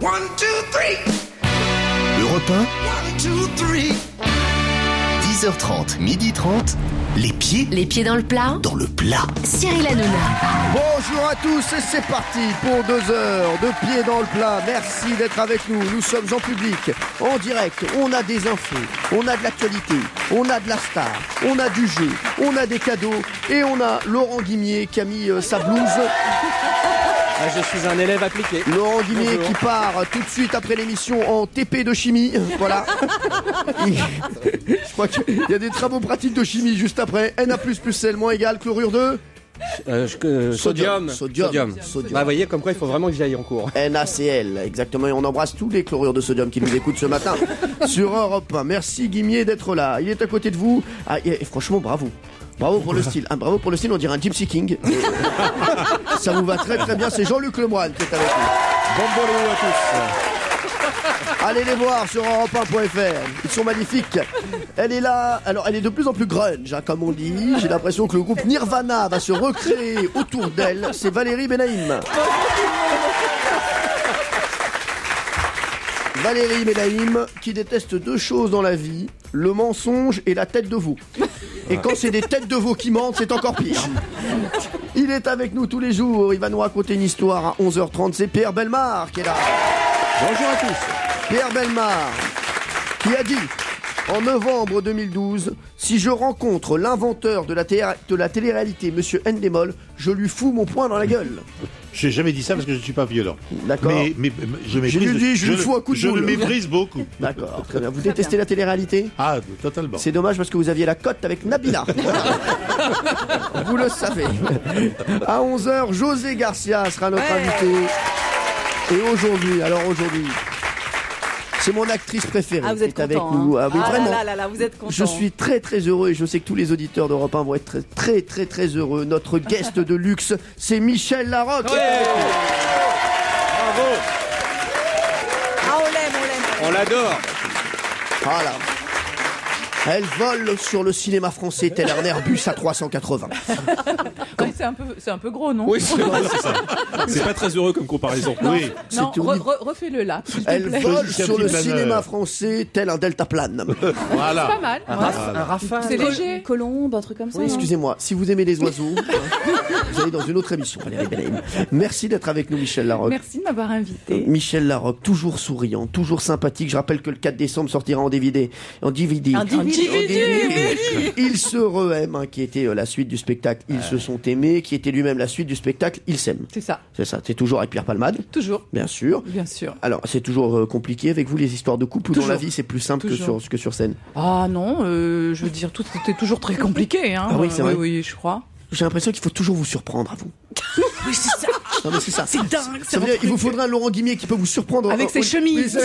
1, 2, 3. Europe 1, 1, 2, 3. 10h30, 12h30, les pieds dans le plat. dans le plat. Cyril Hanouna. Bonjour à tous et c'est parti pour 2 heures de pieds dans le plat. Merci d'être avec nous. Nous sommes en public, en direct. On a des infos, on a de l'actualité, on a de la star, on a du jeu, on a des cadeaux et on a Laurent Guimier qui a mis sa blouse. Je suis un élève appliqué. Laurent Guimier Bonjour. qui part tout de suite après l'émission en TP de chimie. Voilà. Je crois qu'il y a des travaux pratiques de chimie juste après. Na++ L moins égale chlorure de Sodium. Sodium. Bah, vous voyez, comme quoi il faut vraiment que j'y aille en cours. NaCl, exactement. Et on embrasse tous les chlorures de sodium qui nous écoutent ce matin sur Europe 1. Merci Guimier d'être là. Il est à côté de vous. Ah, et franchement, bravo. Bravo pour le style. Bravo pour le style, on dirait un Gypsy King. Ça vous va très très bien. C'est Jean-Luc Lemoyne qui est avec nous. Bon bonjour à tous. Allez les voir sur europe1.fr. Ils sont magnifiques. Elle est là. Alors, elle est de plus en plus grunge, hein, comme on dit. J'ai l'impression que le groupe Nirvana va se recréer autour d'elle. C'est Valérie Benaïm. Valérie Benaïm qui déteste 2 choses dans la vie, le mensonge et la tête de veau. Et quand c'est des têtes de veau qui mentent, c'est encore pire. Il est avec nous tous les jours, il va nous raconter une histoire à 11h30, c'est Pierre Bellemare qui est là. Bonjour à tous. Pierre Bellemare qui a dit en novembre 2012, si je rencontre l'inventeur de la télé-réalité, Monsieur Endemol, je lui fous mon poing dans la gueule. J'ai jamais dit ça parce que je ne suis pas violent. D'accord. Mais je méprise. J'ai lui dit, je lui fous un coup de Je boule. le méprise beaucoup. D'accord, très bien. Vous détestez la télé-réalité ? Ah, totalement. C'est dommage parce que vous aviez la cote avec Nabila. Vous le savez. À 11h, José Garcia sera notre invité. Et aujourd'hui, c'est mon actrice préférée vous qui êtes est avec content, nous. Ah oui, vraiment. Là, vous êtes content. Je suis très très heureux et je sais que tous les auditeurs d'Europe 1 vont être très très très heureux. Notre guest de luxe, c'est Michel Larocque. Bravo. Ah, on l'aime. On l'adore. Voilà. Elle vole sur le cinéma français tel un Airbus à 380. Ouais, c'est un peu gros, non? Oui, c'est vrai, c'est ça. C'est pas très heureux comme comparaison. Oui. Non, C'est refais-le là, s'il te Elle plaît. vole C'est un sur petit le planeur. cinéma français tel un deltaplane. Voilà. Pas mal. Un rafale. C'est léger. Colombe, un truc comme ça. Oui, non excusez-moi, si vous aimez les oiseaux, vous allez dans une autre émission, Valérie Benaïm. Merci d'être avec nous, Michel Larocque. Merci de m'avoir invité. Michel Larocque, toujours souriant, toujours sympathique. Je rappelle que le 4 décembre sortira en DVD. En DVD. Un DVD. Ils se re-aiment, hein, qui était la suite du spectacle Ils se sont aimés, qui était lui-même la suite du spectacle Ils s'aiment. C'est ça, C'est ça, c'est toujours avec Pierre Palmade, toujours, bien sûr. bien sûr. Alors, c'est toujours compliqué avec vous, les histoires de couple, ou dans Toujours. la vie, c'est plus simple Toujours. que sur scène? Ah non, je veux dire, tout c'était toujours très compliqué. Hein. Ah oui, c'est vrai. Oui, je crois. J'ai l'impression qu'il faut toujours vous surprendre à vous. Oui, c'est ça. Non, mais c'est ça. C'est dingue. Ça veut dire qu'il vous faudra un Laurent Guimier qui peut vous surprendre. Avec ses Oui, chemises.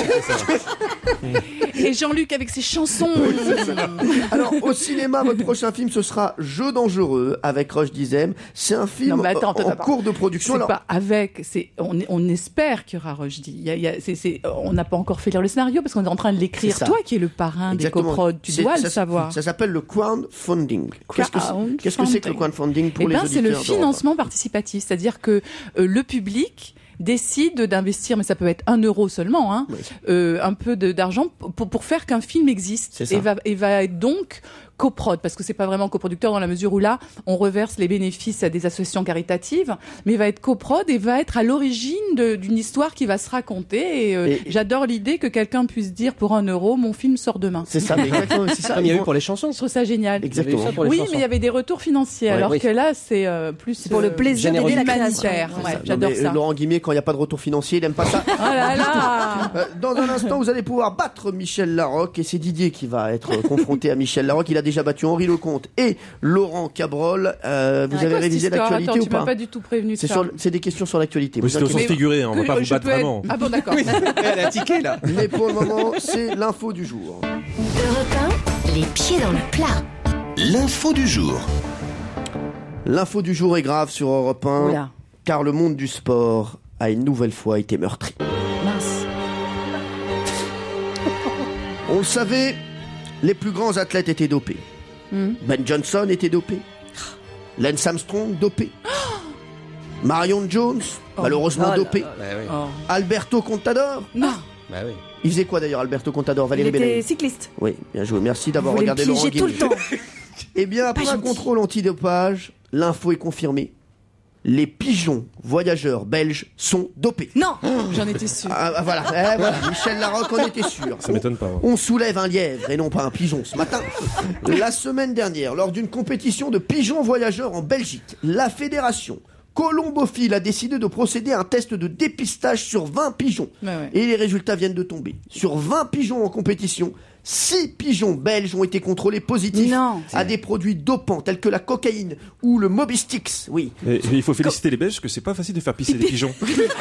oui, Et Jean-Luc avec ses chansons. Alors, au cinéma, votre prochain film, ce sera Jeu dangereux avec Roche Dizem. C'est un film Non, mais attends, en cours de production. C'est Alors, pas avec, on espère qu'il y aura Rochdy. On n'a pas encore fait lire le scénario parce qu'on est en train de l'écrire. C'est ça. Toi qui es le parrain exactement. des coprods, tu dois le savoir. Ça s'appelle le crowdfunding. Qu'est-ce que c'est que le crowdfunding pour Eh les ben, auditeurs c'est le d'Europe? financement participatif, c'est-à-dire que le public décide d'investir, mais ça peut être 1 euro seulement, hein, un peu d'argent pour faire qu'un film existe. C'est ça. Et va être donc coprod, parce que c'est pas vraiment coproducteur dans la mesure où là, on reverse les bénéfices à des associations caritatives, mais va être coprod et va être à l'origine d'une histoire qui va se raconter. Et j'adore l'idée que quelqu'un puisse dire pour 1 euro, mon film sort demain. C'est ça, mais exactement, c'est ça. Comme il y a eu pour les chansons. Je trouve ça génial. Exactement. Oui, mais il y avait des retours financiers, Ouais, alors oui. que là, c'est plus pour le plaisir d'aider la création. humanitaire. Ouais, Non, j'adore mais, ça. Laurent Guimier, quand il n'y a pas de retour financier, il n'aime pas ça. Oh là là. Dans un instant, vous allez pouvoir battre Michel Larocque et c'est Didier qui va être confronté à Michel Larocque. Il a déjà battu Henri Lecomte et Laurent Cabrol. Vous avez révisé l'actualité ou tu m'as pas pas du tout prévenu de C'est ça. c'est des questions sur l'actualité. Oui, Vous c'était au sens inquiétez figuré, hein, on va pas vous Je battre peux être- vraiment. Ah bon, d'accord. Elle a tiqué là. pas. Mais pour le moment, c'est l'info du jour. Europe 1, les pieds dans le plat. L'info du jour. L'info du jour est grave sur Europe 1, Oula. car le monde du sport a une nouvelle fois été meurtri. Mince. On le savait, les plus grands athlètes étaient dopés. Ben Johnson était dopé. Lance Armstrong dopé. Marion Jones, malheureusement dopé. Bah oui. Oh. Alberto Contador. Non. Bah oui. Il faisait quoi d'ailleurs, Alberto Contador? Il Valérie était Benaïm. cycliste. Oui, bien joué. Merci Vous d'avoir voulez regardé me Laurent piéger tout le Guillaume. temps. Eh bien, après Pas un gentil. contrôle antidopage, l'info est confirmée. Les pigeons voyageurs belges sont dopés. Non. J'en étais sûre. Voilà. Michel Larocque en était sûr. Ça m'étonne pas. hein. On soulève un lièvre et non pas un pigeon ce matin. La semaine dernière, lors d'une compétition de pigeons voyageurs en Belgique, la fédération colombophile a décidé de procéder à un test de dépistage sur 20 pigeons. Ouais, ouais. Et les résultats viennent de tomber. Sur 20 pigeons en compétition, 6 pigeons belges ont été contrôlés positifs Non. à des produits dopants tels que la cocaïne ou le Moby Sticks. Oui. Mais il faut féliciter les Belges parce que c'est pas facile de faire pisser des pigeons.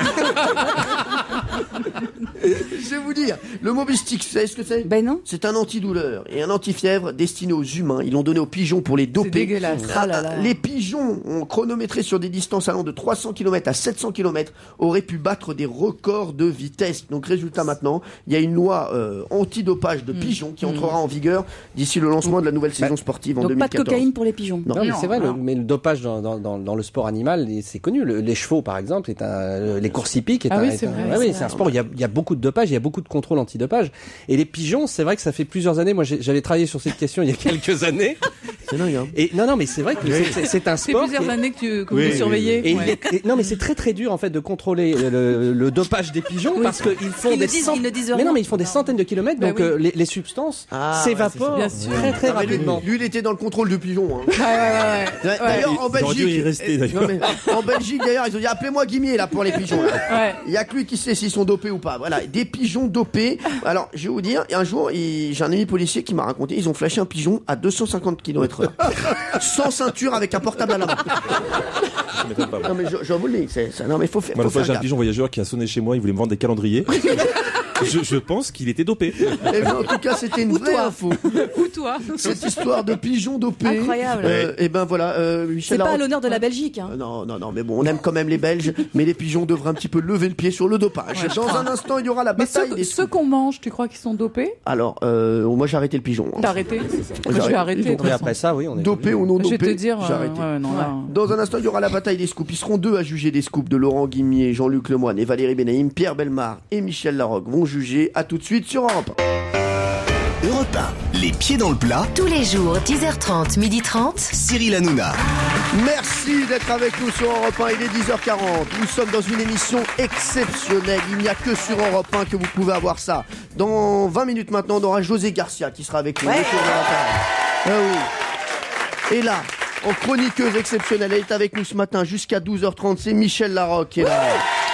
Je vais vous dire, le Moby Sticks, vous savez ce que c'est? Ben non. C'est un antidouleur et un antifièvre destiné aux humains. Ils l'ont donné aux pigeons pour les doper. C'est dégueulasse. Ah là là. Les pigeons, ont chronométré sur des distances allant de 300 km à 700 km, auraient pu battre des records de vitesse. Donc résultat maintenant, il y a une loi antidopage de pigeons qui entrera en vigueur d'ici le lancement de la nouvelle saison sportive en Donc pas 2014. de cocaïne pour les pigeons. Non. Non, mais Non, c'est vrai, non. mais le dopage dans le sport animal, c'est connu. Les chevaux, par exemple, les courses hippiques, Ah oui, c'est vrai, oui, c'est c'est un sport où il y a beaucoup de dopage, il y a beaucoup de contrôle antidopage. Et les pigeons, c'est vrai que ça fait plusieurs années. Moi, j'avais travaillé sur cette question il y a quelques années. C'est dingue, hein. Et non, mais c'est vrai que c'est un C'est sport. plusieurs qui est- années que vous Oui, surveillez. Et Ouais. non, mais c'est très très dur en fait de contrôler le dopage des pigeons parce qu'ils font Ils des ne disent- cent- ils ne disent mais rien. non, mais ils font des centaines de kilomètres, Bah donc oui. les substances Ah, s'évaporent ouais, c'est ça. très très Ah, mais lui, rapidement. lui, il était dans le contrôle du pigeon. Hein. Ouais. D'ailleurs, en Il aurait dû y Belgique, rester, d'ailleurs. non, mais en Belgique, d'ailleurs, ils ont dit appelez-moi Guimier là pour les pigeons. Là. Ouais. Il y a que lui qui sait s'ils sont dopés ou pas. Voilà, des pigeons dopés. Alors, je vais vous dire, un jour, j'ai un ami policier qui m'a raconté, ils ont flashé un pigeon à 250 km/h, sans ceinture, avec un portable à la main. Ça m'étonne pas. Non mais je vous le dis, non mais faut faire. Moi, Faut l'autre fois, faire j'ai un gaffe. pigeon voyageur qui a sonné chez moi, il voulait me vendre des calendriers. Je pense qu'il était dopé. Eh bien, en tout cas, c'était une vraie toi. info. Ou toi. Cette histoire de pigeons dopés. Incroyable. Et ben voilà, C'est Michel pas à Larocque. l'honneur de la Belgique. Hein. Non, mais bon, on aime quand même les Belges, mais les pigeons devraient un petit peu lever le pied sur le dopage. Ouais, je Dans crois. un instant, il y aura la Mais bataille des ceux qu'on mange, tu crois qu'ils sont dopés? Alors, moi j'ai arrêté le pigeon. hein. T'as arrêté? J'ai Moi, je vais arrêter. de toute Et façon. après ça, oui, on est Dopé ou non Je dopé, vais te dire. j'ai arrêté. Non, là. Dans un instant, il y aura la bataille des scoops. Ils seront deux à juger des scoops de Laurent Guimier, Jean-Luc Lemoyne et Valérie Benaïm. Pierre Bellemare et Michel Larocque vont juger. À tout de suite sur Europe 1. Europe 1, les pieds dans le plat, Tous les jours, 10h30, 12h30. Cyril Hanouna. Merci d'être avec nous sur Europe 1, il est 10h40. Nous sommes dans une émission exceptionnelle. Il n'y a que sur Europe 1 que vous pouvez avoir ça. Dans 20 minutes maintenant, on aura José Garcia qui sera avec nous. Ouais. Autour de la table. Ah oui. Et là, en chroniqueuse exceptionnelle, elle est avec nous ce matin jusqu'à 12h30. C'est Michel Larocque qui est là.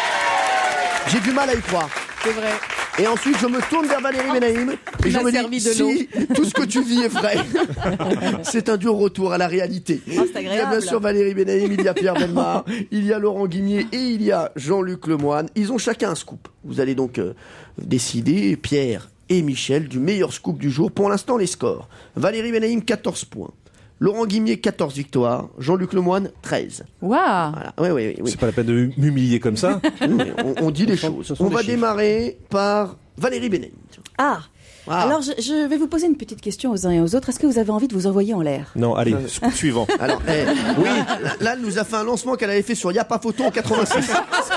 J'ai du mal à y croire. C'est vrai. Et ensuite, je me tourne vers Valérie Benaïm et Il je m'a me servi dis, de l'eau. si tout ce que tu vis est vrai, c'est un dur retour à la réalité. c'est Il y a agréable. bien sûr Valérie Benaïm, il y a Pierre Bellemare, il y a Laurent Guimier et il y a Jean-Luc Lemoyne. Ils ont chacun un scoop. Vous allez donc décider, Pierre et Michel, du meilleur scoop du jour. Pour l'instant, les scores. Valérie Benaïm, 14 points. Laurent Guimier, 14 victoires. Jean-Luc Lemoyne, 13. Waouh. Voilà. Oui. C'est pas la peine de m'humilier comme ça. On dit les choses. ce sont On des va chiffres. démarrer par Valérie Benaïm. Ah. Ah. Alors je vais vous poser une petite question aux uns et aux autres. Est-ce que vous avez envie de vous envoyer en l'air? Non, allez, scoop suivant. Alors, oui, là, elle nous a fait un lancement qu'elle avait fait sur Y'a pas photo en 86.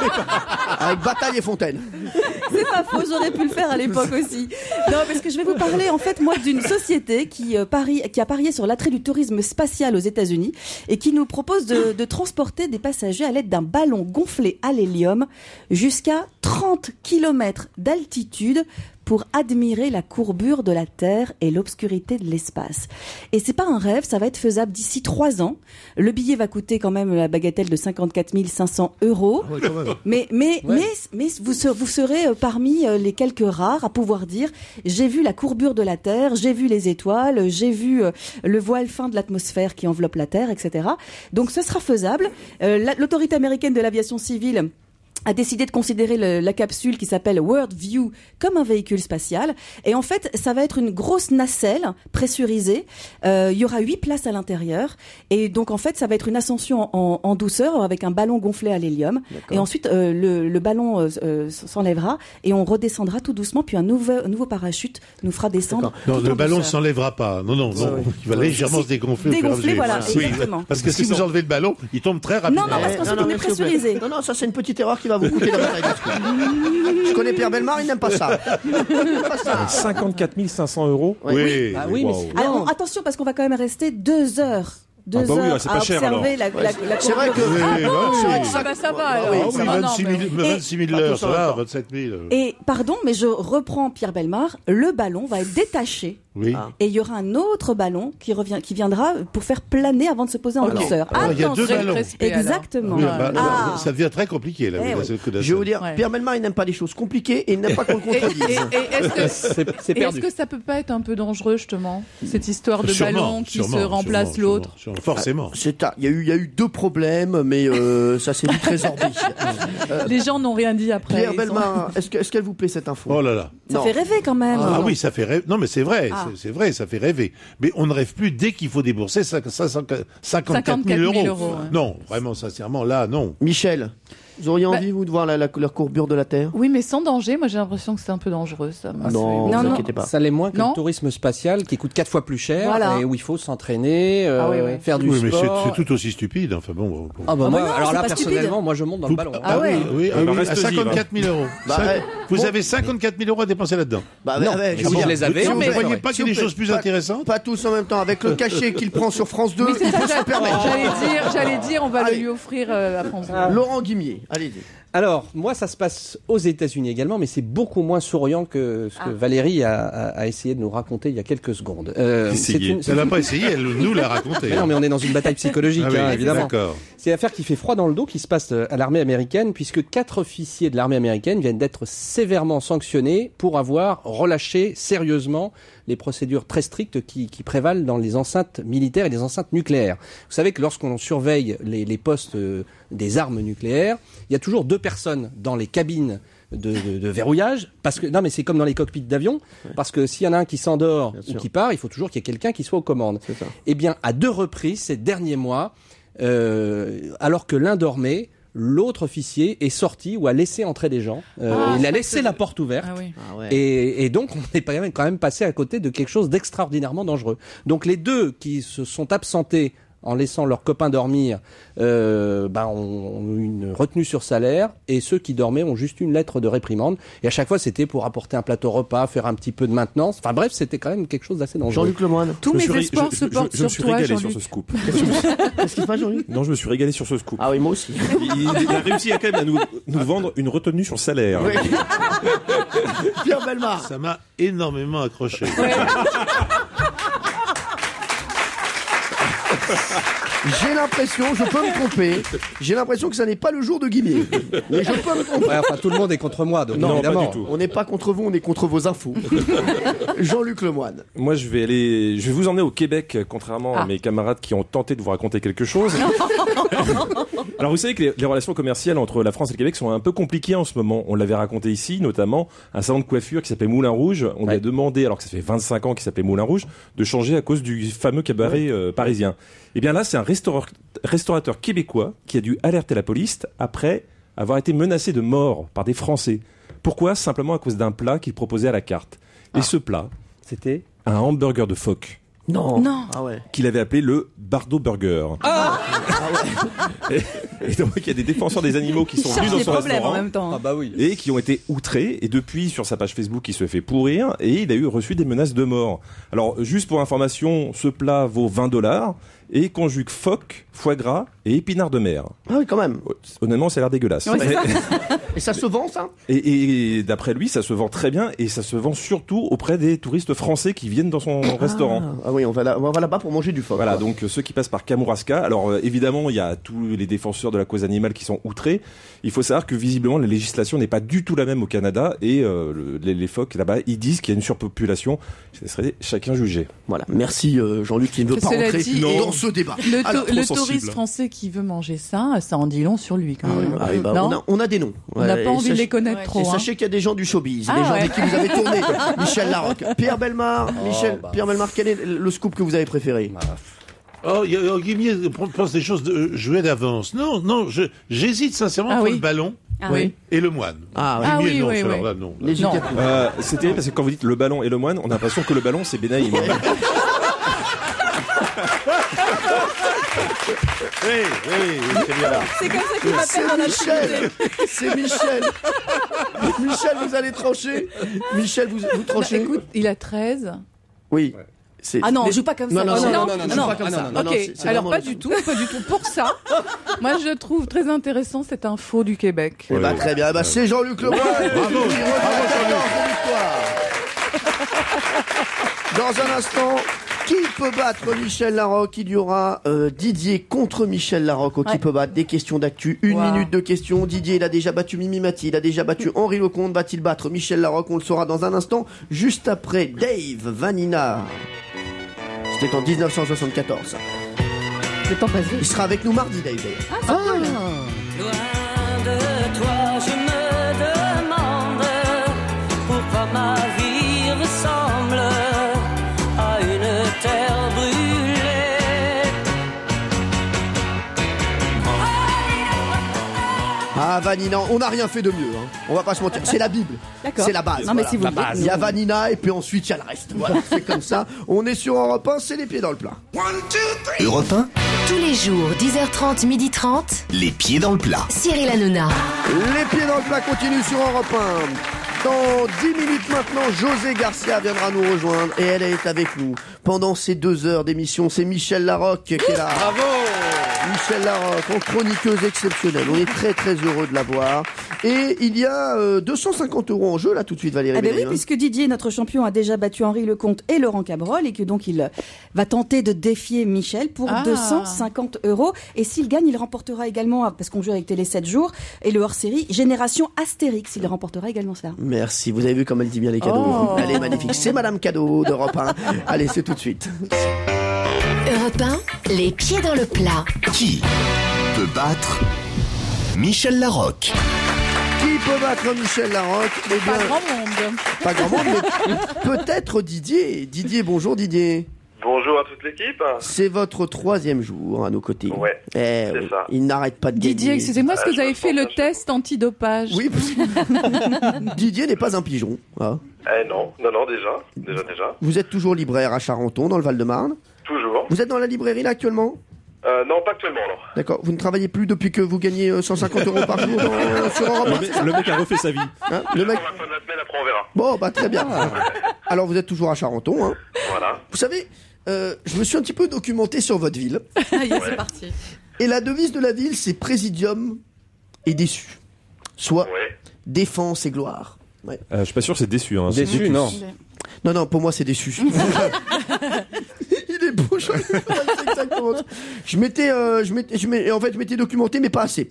Avec Bataille et Fontaine. C'est pas faux, j'aurais pu le faire à l'époque aussi. Non, parce que je vais vous parler en fait moi d'une société qui a parié sur l'attrait du tourisme spatial aux États-Unis et qui nous propose de transporter des passagers à l'aide d'un ballon gonflé à l'hélium jusqu'à 30 km d'altitude pour admirer la courbure de la Terre et l'obscurité de l'espace. Et c'est pas un rêve, ça va être faisable d'ici 3 ans. Le billet va coûter quand même la bagatelle de 54 500 €. Mais vous serez parmi les quelques rares à pouvoir dire j'ai vu la courbure de la Terre, j'ai vu les étoiles, j'ai vu le voile fin de l'atmosphère qui enveloppe la Terre, etc. Donc ce sera faisable. L'autorité américaine de l'aviation civile a décidé de considérer la capsule qui s'appelle World View comme un véhicule spatial. Et en fait, ça va être une grosse nacelle pressurisée. Il y aura 8 places à l'intérieur. Et donc, en fait, ça va être une ascension en douceur avec un ballon gonflé à l'hélium. Et ensuite, le ballon s'enlèvera et on redescendra tout doucement. Puis un nouveau parachute nous fera descendre. Non, le ballon ne douceur. s'enlèvera pas. Non. Il va légèrement se dégonfler. Dégonfler, voilà, Oui, exactement. parce que si vous enlevez le ballon, il tombe très rapidement. Non, parce qu'ensuite, on est s'il vous plaît. pressurisé. Non, ça c'est une petite erreur qui va vous coûter la bataille de ski. Je connais Pierre Bellemare, il n'aime pas ça. Il n'aime pas ça. 54 500 €. Oui. Ah oui, mais Wow. c'est- Alors, attention, parce qu'on va quand même rester 2 heures. Ah bah oui, heures c'est à pas cher, observer alors. la C'est vrai que. Oui, oui. Ah bah ça va alors. Ah oui, Ça va, non, 26 000 mais- 26 000 Pas l'heure, tous en ça va, même temps. 27 000. Et pardon, mais je reprends Pierre Bellemare. Le ballon va être détaché Oui. et il y aura un autre ballon qui viendra pour faire planer avant de se poser en douceur. alors, il y a deux Attention. ballons. Respect, alors. Exactement. Oui, bah, Ah. ça devient très compliqué, là. Eh oui, oui. là, c'est le coup Je vais vous d'assaut. dire, Ouais. Pierre Bellemare, il n'aime pas les choses compliquées et il n'aime pas qu'on le Et, contredise. est-ce que c'est perdu. est-ce que ça peut pas être un peu dangereux justement cette histoire de Sûrement, ballon qui sûrement, se remplace sûrement, l'autre? sûrement, forcément. Il y a eu 2 problèmes, mais ça s'est vite résorbé. Les gens n'ont rien dit après. Pierre Ils Bellemare, est-ce qu'elle vous plaît cette info? Oh là là. Ça Non. fait rêver quand même. Ah oui, ça fait rêver. Non, mais c'est vrai, Ah. c'est vrai, ça fait rêver. Mais on ne rêve plus dès qu'il faut débourser 54 000 euros. 000 euros, ouais. Non, vraiment, sincèrement, là, non. Michel, vous auriez envie, vous, de voir la courbure de la Terre? Oui, mais sans danger. Moi, j'ai l'impression que c'est un peu dangereux, ça. Non, Non, vous non. inquiétez pas. Ça l'est moins que Non. le tourisme spatial qui coûte 4 fois plus cher Voilà. et où il faut s'entraîner, Ah oui, oui. faire du Oui, mais sport. c'est tout aussi stupide. Enfin bon. Ah bah Ah moi, bah non, alors c'est là pas personnellement, stupide. moi je monte dans le ballon. hein. Ah ouais. Oui, bah, à reste-y, 54 000 euros. Bah, Ça, ouais. vous Bon. avez 54 000 euros à dépenser là-dedans. Bah, Non, ouais, mais je veux si dire, je les avais, Vous on ne les croyez aurait. pas qu'il y a S'il des vous plaît, choses plus pas- intéressantes? Pas tous en même temps, avec le cachet qu'il prend sur France 2, Oui, c'est il ça, peut se le permettre. J'allais dire, on va Allez. le lui offrir à France 2. Laurent Guimier, allez-y. Alors, moi, ça se passe aux États-Unis également, mais c'est beaucoup moins souriant que ce que Valérie a essayé de nous raconter il y a quelques secondes. Essayé. Elle n'a pas essayé, elle nous l'a raconté. Mais non, mais on est dans une bataille psychologique, Ah oui, hein, évidemment. d'accord. C'est l'affaire qui fait froid dans le dos qui se passe à l'armée américaine, puisque 4 officiers de l'armée américaine viennent d'être sévèrement sanctionnés pour avoir relâché sérieusement les procédures très strictes qui prévalent dans les enceintes militaires et les enceintes nucléaires. Vous savez que lorsqu'on surveille les postes des armes nucléaires, il y a toujours 2 personnes dans les cabines de verrouillage, parce que non mais c'est comme dans les cockpits d'avion, parce que s'il y en a un qui s'endort Bien ou sûr. qui part, il faut toujours qu'il y ait quelqu'un qui soit aux commandes. C'est ça. Eh bien, à 2 reprises ces derniers mois, alors que l'un dormait, l'autre officier est sorti ou a laissé entrer des gens. Il a laissé la porte ouverte. Ah oui. Ah ouais. Et donc, on est quand même passé à côté de quelque chose d'extraordinairement dangereux. Donc, les 2 qui se sont absentés en laissant leurs copains dormir, ont eu une retenue sur salaire, et ceux qui dormaient ont juste une lettre de réprimande. Et à chaque fois, c'était pour apporter un plateau repas, faire un petit peu de maintenance. Enfin bref, c'était quand même quelque chose d'assez dangereux. Jean-Luc Lemoyne. Tous Je me mes suis espoirs je- se je- portent je me sur suis toi, régalé sur Jean-Luc. ce scoop. Qu'est-ce qui se passe, Jean-Luc? Non, je me suis régalé sur ce scoop. Ah oui, moi aussi. Il a réussi à quand même à nous vendre une retenue sur salaire. Oui. Pierre Bellemare. Ça m'a énormément accroché. J'ai l'impression, je peux me tromper, j'ai l'impression que ça n'est pas le jour de Guimier. Mais je peux me tromper. Ouais, enfin, tout le monde est contre moi, donc Non, évidemment. pas du tout. On n'est pas contre vous, on est contre vos infos. Jean-Luc Lemoyne. Moi, je vais vous emmener au Québec, contrairement à mes camarades qui ont tenté de vous raconter quelque chose. Alors, vous savez que les relations commerciales entre la France et le Québec sont un peu compliquées en ce moment. On l'avait raconté ici, notamment un salon de coiffure qui s'appelait Moulin Rouge. On lui a demandé, alors que ça fait 25 ans qu'il s'appelait Moulin Rouge, de changer à cause du fameux cabaret parisien. Et bien là, c'est un restaurateur québécois qui a dû alerter la police après avoir été menacé de mort par des Français. Pourquoi? Simplement à cause d'un plat qu'il proposait à la carte. Et ce plat, c'était un hamburger de phoque Non. Non. Ah ouais. qu'il avait appelé le Bardot Burger. Et donc, il y a des défenseurs des animaux qui sont venus Cherche dans des son problèmes en restaurant. même temps. Ah bah oui. Et qui ont été outrés, et depuis, sur sa page Facebook, il se fait pourrir, et il a reçu des menaces de mort. Alors, juste pour information, ce plat vaut $20, et conjugue phoque, foie gras et épinards de mer. Ah oui, quand même. Honnêtement, ça a l'air dégueulasse. Ouais, c'est ça. Et ça se vend, ça? Et d'après lui, ça se vend très bien, et ça se vend surtout auprès des touristes français qui viennent dans son restaurant. Ah oui, on va là-bas pour manger du phoque. Voilà, quoi. donc ceux qui passent par Kamouraska. Alors évidemment, il y a tous les défenseurs de la cause animale qui sont outrés. Il faut savoir que visiblement, la législation n'est pas du tout la même au Canada, et les phoques là-bas, ils disent qu'il y a une surpopulation. Je laisserai chacun juger. Voilà. Merci Jean-Luc qui ne veut pas Cela rentrer dit, dans et- ce ce débat. Alors, Le sensible. touriste français qui veut manger ça en dit long sur lui quand même. Non, on a des noms. on n'a Ouais, pas et envie de sachez- les connaître trop. Et hein. sachez qu'il y a des gens du showbiz, Ah, des gens ouais. avec qui vous avez tourné. Michel Larocque, Pierre Bellemare, Pierre Bellemare, quel est le scoop que vous avez préféré? Oh, Guimier pense des choses jouées d'avance. Non, j'hésite sincèrement Ah entre oui. le ballon Oui. et le moine. Ah, Ah Guimier, oui, non, oui, alors oui. là, non. n'hésitez Non. pas. C'est terrible parce que quand vous dites le ballon et le moine, on a l'impression que le ballon c'est Benaïm. Oui, c'est bien là. C'est comme ça qu'il C'est m'appelle dans la Michel. C'est Michel. Michel, vous allez trancher. Michel, vous tranchez. Écoute, il a 13. Oui. C'est- Ah non, on joue pas comme ça. Non, Oh, on joue pas comme ça. Non, non, Ok, c'est alors vraiment pas le- du tout. Pour ça, moi je trouve très intéressant cette info du Québec. Eh ben, très bien. Eh ben, c'est Jean-Luc Lemoyne. Bravo, qui revient dans un instant, qui peut battre Michel Larocque? Il y aura Didier contre Michel Larocque. Qui peut battre? Des questions d'actu. Une Wow. minute de questions. Didier, il a déjà battu Mimi Mati. Il a déjà battu Henri Lecomte. Va-t-il battre Michel Larocque? On le saura dans un instant. Juste après Dave Vanina. C'était en 1974. Le temps passe vite. Il sera avec nous mardi, Dave. Loin de toi, je me demande pourquoi ma vie ressemble à une terre brûlée. Ah, Vanina, on n'a rien fait de mieux. Hein. On va pas se mentir. C'est la Bible. D'accord. C'est la base. Non, mais voilà. si vous La le dites, base. Il y a Vanina et puis ensuite il y a le reste. Voilà, c'est comme ça. On est sur Europe 1, c'est les pieds dans le plat. 1, 2, 3. Europe 1, Tous les jours, 10h30, 12h30. les pieds dans le plat. Cyril Hanouna. Les pieds dans le plat continuent sur Europe 1. Dans 10 minutes maintenant, José Garcia viendra nous rejoindre et elle est avec nous pendant ces 2 heures d'émission. C'est Michel Larocque qui est là. Bravo Michel Larocque, en chroniqueuse exceptionnelle. On est très très heureux de la voir. Et il y a 250 € en jeu là tout de suite, Valérie. Eh ben oui, Bénaïm, hein. puisque Didier, notre champion, a déjà battu Henri Lecomte et Laurent Cabrol et que donc il va tenter de défier Michel pour 250 €. Et s'il gagne, il remportera également, parce qu'on joue avec Télé 7 jours, et le hors-série Génération Astérix, il remportera également ça. Merci, vous avez vu comme elle dit bien les cadeaux. Elle est magnifique. C'est Madame Cadeau d'Europe 1. Allez, c'est tout de suite. Europe 1, les pieds dans le plat. Qui peut battre Michel Larocque? Qui peut battre Michel Larocque? Eh bien, Pas grand monde. pas grand monde, mais peut-être Didier. Didier, bonjour Didier. Bonjour à toute l'équipe. C'est votre 3e jour à nos côtés. Ouais, c'est ça. Il n'arrête pas de gagner. Didier, excusez-moi, est-ce que Ah, vous avez je me fait sens le bien chez test antidopage? Oui, Didier n'est pas un pigeon. Hein. Non, déjà. Vous êtes toujours libraire à Charenton, dans le Val-de-Marne. Toujours. Vous êtes dans la librairie là actuellement? Non, pas actuellement, non. D'accord. Vous ne travaillez plus depuis que vous gagnez 150 € par jour sur Europe 1? Le mec a refait sa vie. Hein, le mec... À la fin de la semaine, après on verra. Bon, bah très bien. Alors vous êtes toujours à Charenton. Hein. Voilà. Vous savez, je me suis un petit peu documenté sur votre ville. C'est parti. Et la devise de la ville, c'est Présidium et déçu. Soit Ouais. défense et gloire. Ouais. Je suis pas sûr que c'est déçu. Hein. C'est Déçu, déçu. non. Non, pour moi, c'est déçu. Il est beau, c'est exactement ça. Je m'étais documenté, mais pas assez.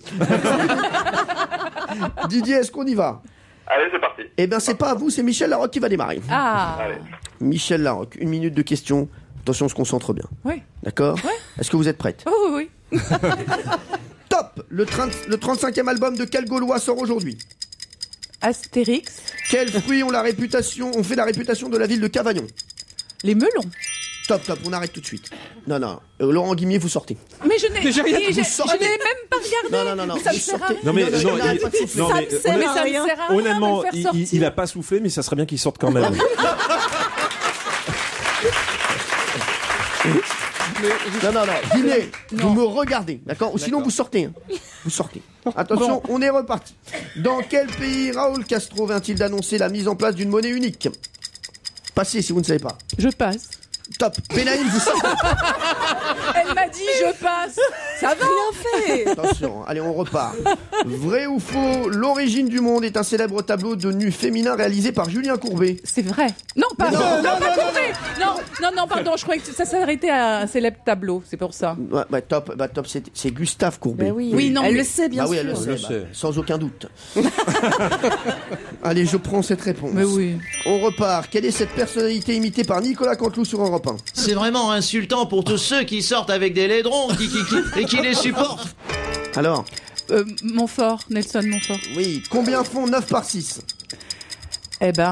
Didier, est-ce qu'on y va? Allez, c'est parti. Eh bien, c'est pas à vous, c'est Michel Larocque qui va démarrer. Ah, Allez. Michel Larocque, 1 minute de questions. Attention, on se concentre bien. oui. D'accord? Ouais. Est-ce que vous êtes prête? Oh, oui, oui. Top! Le 35e album de quel Gaulois sort aujourd'hui? Astérix, Quels fruits ont fait la réputation de la ville de Cavaillon? les melons. Top, on arrête tout de suite. Non. Laurent Guimier, vous sortez. Mais je n'ai Déjà rien, vous je sortez. n'ai même pas regardé. Non, Mais ça vous me sert à sortez. rien. Non mais Non, n'arrête pas de souffler. non, Ça mais me sert, mais ça me sert à rien honnêtement, de le faire sortir. il a pas soufflé, mais ça serait bien qu'il sorte quand même. Non. Guimier, vous me regardez, d'accord? Ou sinon vous sortez. Hein. Vous sortez. Attention, on est reparti. Dans quel pays Raúl Castro vient-il d'annoncer la mise en place d'une monnaie unique? Passez si vous ne savez pas. Je passe. Top. Benaïm, vous sortez. Elle m'a dit je passe. Ça va. Bien fait. Attention, allez, on repart. Vrai ou faux, L'origine du monde est un célèbre tableau de nu féminin réalisé par Julien Courbet. C'est vrai. Non, pardon. Non, pas Courbet. Non, pardon. Je croyais que ça s'arrêtait à un célèbre tableau. C'est pour ça. Ouais, top, c'est Gustave Courbet. Ben oui, Oui, non, elle mais- le sait bien Ah oui, sûr. elle le sait, le bah, sait. sans aucun doute. Allez, je prends cette réponse. Mais oui. On repart. Quelle est cette personnalité imitée par Nicolas Canteloup sur Europe 1? C'est vraiment insultant pour tous ceux qui sortent avec des laidrons et qui les supportent. Alors, Montfort, Nelson Montfort. oui, combien font 9 par 6? Eh ben.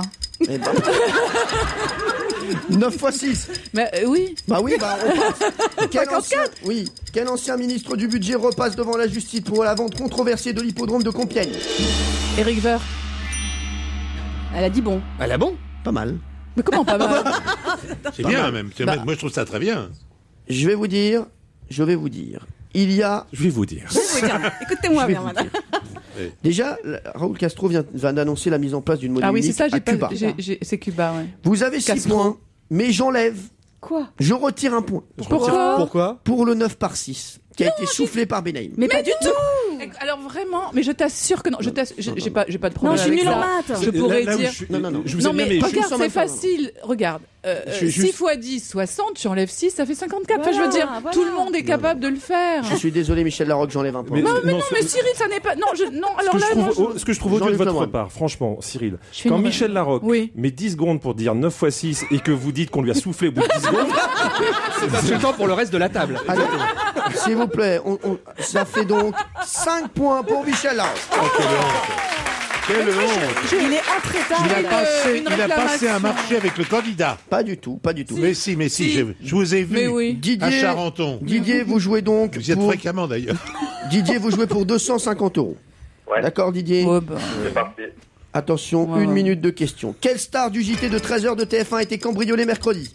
9 x 6. Mais oui. Bah oui, bah on passe. Quel ancien ministre du budget repasse devant la justice pour la vente controversée de l'hippodrome de Compiègne? Éric Woerth. Elle a dit bon. Elle a bon? Pas mal. Mais comment pas mal? C'est bien même. Moi je trouve ça très bien. Je vais vous dire. Il y a. Je vais vous dire. Écoutez-moi bien, madame. Déjà, Raoul Castro vient d'annoncer la mise en place d'une monnaie Ah oui, c'est unique ça, à Cuba. c'est Cuba, ouais. Vous avez 6 Castro. points, mais j'enlève. Quoi? Je retire un point. Pourquoi? Pour le 9 par 6, qui a été soufflé par Benaïm. Mais pas du tout. Alors vraiment, mais je t'assure que non. J'ai pas de problème. Non, je suis avec nulle ça. en maths. Je pourrais Là où dire. Non. Je vous Non aime mais bien, mais regarde, sans c'est même temps. facile. Regarde, Je suis 6 x 10, 60, tu enlèves 6, ça fait 54. Enfin, je veux Voilà, dire, voilà. tout le monde est capable de le faire. Je suis désolé, Michel Larocque, j'enlève un point. Non, mais ce- Cyril, ça n'est pas. Non, alors Ce que, là, je non. trouve, ce que je trouve odieux de Jean-Luc votre Lemoyne. part, franchement, Cyril, fais quand une- Michel Larocque Oui. met 10 secondes pour dire 9 x 6 et que vous dites qu'on lui a soufflé au bout de 10 secondes, C'est insultant pour le reste de la table. Allez, s'il vous plaît, ça fait donc 5 points pour Michel Larocque. Quelle honte. Il est intraitable. Il a passé un marché avec le candidat. Pas du tout. Mais si, je vous ai vu Mais oui. à Didier, Charenton. Didier, vous jouez donc Vous y êtes pour... fréquemment d'ailleurs. Didier, vous jouez pour 250 €. Ouais. D'accord, Didier? Oh, bah. C'est parti. Attention, Ouais, 1 ouais. minute de question. Quelle star du JT de 13h de TF1 a été cambriolée mercredi?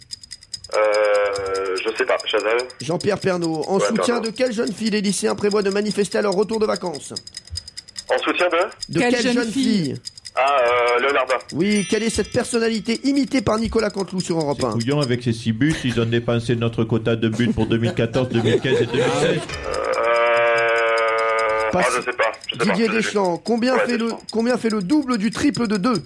Je sais pas, Chazal. Jean-Pierre Pernaut. En Ouais, soutien pardon. de quelle jeune fille les lycéens prévoient de manifester à leur retour de vacances? En soutien de De Quelle quelle jeune jeune fille? Leonardo. Oui, quelle est cette personnalité imitée par Nicolas Canteloup sur Europe 1? Couillon, avec ces 6 buts, ils ont dépensé notre quota de buts pour 2014, 2015 et 2016. Je sais pas. Didier Deschamps, combien Ouais, fait le double du triple de 2?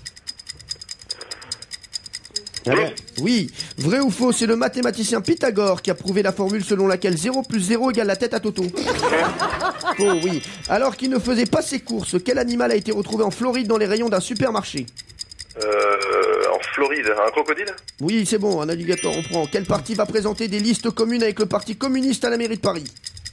Alors, oui, vrai ou faux, c'est le mathématicien Pythagore qui a prouvé la formule selon laquelle 0 plus 0 égale la tête à Toto. Oh oui. Alors qu'il ne faisait pas ses courses, quel animal a été retrouvé en Floride dans les rayons d'un supermarché? En Floride, un crocodile? Oui, c'est bon, un alligator, on prend. Quel parti va présenter des listes communes avec le Parti communiste à la mairie de Paris?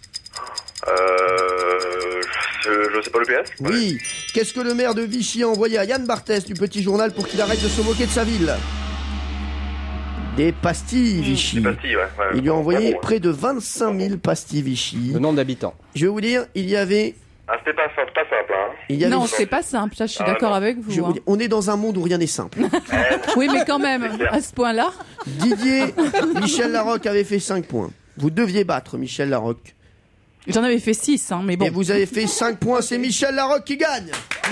Je sais pas, le PS? Oui. Qu'est-ce que le maire de Vichy a envoyé à Yann Barthès du Petit Journal pour qu'il arrête de se moquer de sa ville? Des pastilles Vichy. Des pastilles, ouais. Il lui a envoyé Bon, près de 25 000 pastilles Vichy. Le nombre d'habitants. Je vais vous dire, il y avait... Ah, c'était pas simple, hein. Il y avait... Non, c'est pas simple. Ça, je suis Ah, d'accord non. avec Je vais vous. vous dire, on est dans un monde où rien n'est simple. Oui, mais quand même, à ce point-là. Didier, Michel Larocque avait fait 5 points. Vous deviez battre Michel Larocque. J'en avais fait 6, hein, mais bon. Et vous avez fait 5 points, c'est Michel Larocque qui gagne.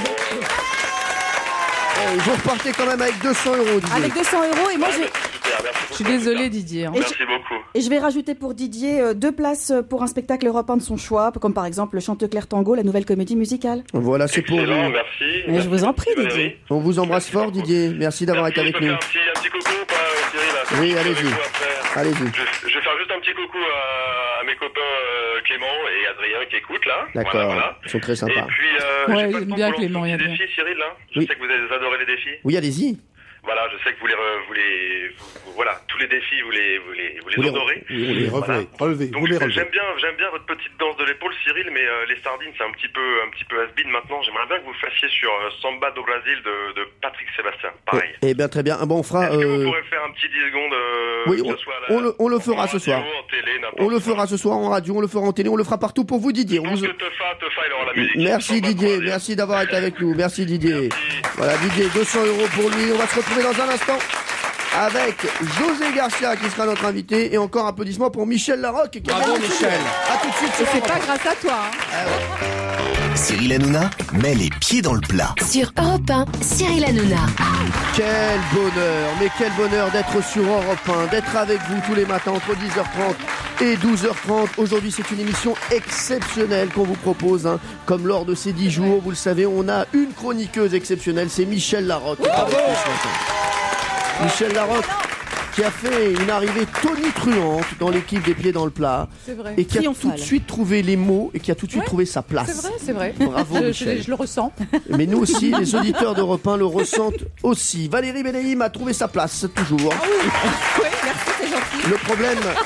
Et vous repartez quand même avec 200 €, Didier. Avec 200 €, et moi j'ai... Je suis désolée, Didier. hein. Merci beaucoup. Et je vais rajouter pour Didier 2 places pour un spectacle européen de son choix, comme par exemple le Chantecler Tango, la nouvelle comédie musicale. Voilà, c'est pour Excellent, vous. merci. Mais je vous en prie, Valérie. Didier. On vous embrasse fort, Didier. Merci d'avoir été Merci, avec je peux nous. faire un petit coucou ou pas, Cyril là, Oui, je suis allez-y. avec vous après. Allez-y. Je vais faire juste un petit coucou à mes copains Clément et Adrien qui écoutent là. D'accord, Voilà. ils sont très sympas. Et puis, Ouais, j'ai pas le j'aime temps bien pour Clément et lancer des Adrien. défis, Cyril. Là. Je Oui. sais que vous adorez les défis. Oui, allez-y. Voilà, je sais que voilà, tous les défis, vous les honorez. Vous les relevez. Donc Vous les relevez. j'aime bien votre petite danse de l'épaule, Cyril, mais les sardines c'est un petit peu has-been maintenant. J'aimerais bien que vous fassiez sur Samba do Brasil de Patrick Sébastien. Pareil. Eh bien, très bien. Bon, on fera... Est-ce que vous pourrez faire un petit 10 secondes Oui, que ce soit à la- on le fera en ce radio, soir. en télé, n'importe On le quoi. fera ce soir en radio, on le fera en télé, on le fera partout pour vous, Didier. Je On pense vous- que Tefa, il aura la musique. Merci Samba do Didier, Brasil. merci d'avoir été avec nous. Merci Didier. Voilà, Didier, 200 € pour lui. On va se retrouver dans un instant avec José Garcia qui sera notre invité et encore applaudissements pour Michel Larocque. qui est Bravo, magnifique. Michel. À tout de suite. Et sur c'est Europe pas 1. grâce à toi. hein. Cyril Hanouna met les pieds dans le plat. Sur Europe 1, Cyril Hanouna. Quel bonheur, mais quel bonheur d'être sur Europe 1, d'être avec vous tous les matins entre 10h30 et 12h30. Aujourd'hui, c'est une émission exceptionnelle qu'on vous propose. Comme lors de ces 10 jours, vous le savez, on a une chroniqueuse exceptionnelle, c'est Michel Larocque. Bravo Michel Larocque qui a fait une arrivée tonitruante dans l'équipe des Pieds dans le plat. C'est vrai. Et qui a Triomphale. tout de suite trouvé les mots et qui a tout de suite trouvé sa place. C'est vrai. Bravo, Michel. Je le ressens. Mais nous aussi, les auditeurs d'Europe 1 le ressentent aussi. Valérie Benaïm a trouvé sa place, toujours. Oui, merci, c'est gentil. Le problème,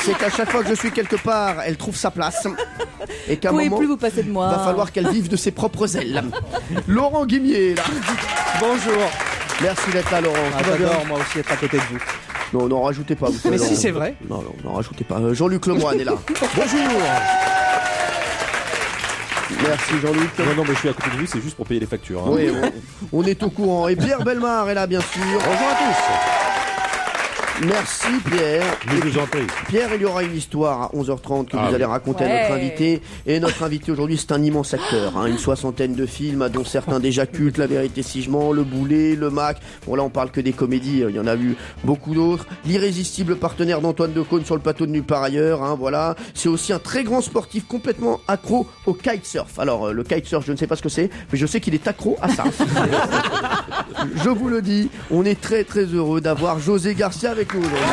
c'est qu'à chaque fois que je suis quelque part, elle trouve sa place. Et qu'à un Vous pouvez moment, plus vous passer de moi. va falloir qu'elle vive de ses propres ailes. Laurent Guimier, là. Bonjour. Merci d'être là, Laurent. Ah, Tout va bien j'adore moi aussi être à côté de vous. Non, n'en rajoutez pas. Vous savez, Mais si, Laurent. c'est vrai. Non, n'en rajoutez pas. Jean-Luc Lemoyne est là. Bonjour. Merci Jean-Luc. Non, mais je suis à côté de vous, c'est juste pour payer les factures. Hein. Oui, on est au courant. Et Pierre Bellemare est là, bien sûr. Bonjour à tous. Merci Pierre. Je vous en prie. Pierre, il y aura une histoire à 11h30 que vous allez raconter à notre invité. Et notre invité aujourd'hui, c'est un immense acteur. Une 60aine de films, dont certains déjà cultes, La Vérité si je mens, Le Boulet, Le Mac. Bon là, on parle que des comédies, il y en a eu beaucoup d'autres. L'irrésistible partenaire d'Antoine Decaune sur le plateau de Nulle part ailleurs. Voilà. C'est aussi un très grand sportif complètement accro au kitesurf. Alors, le kitesurf, je ne sais pas ce que c'est, mais je sais qu'il est accro à ça. Je vous le dis, on est très très heureux d'avoir José Garcia avec nous aujourd'hui.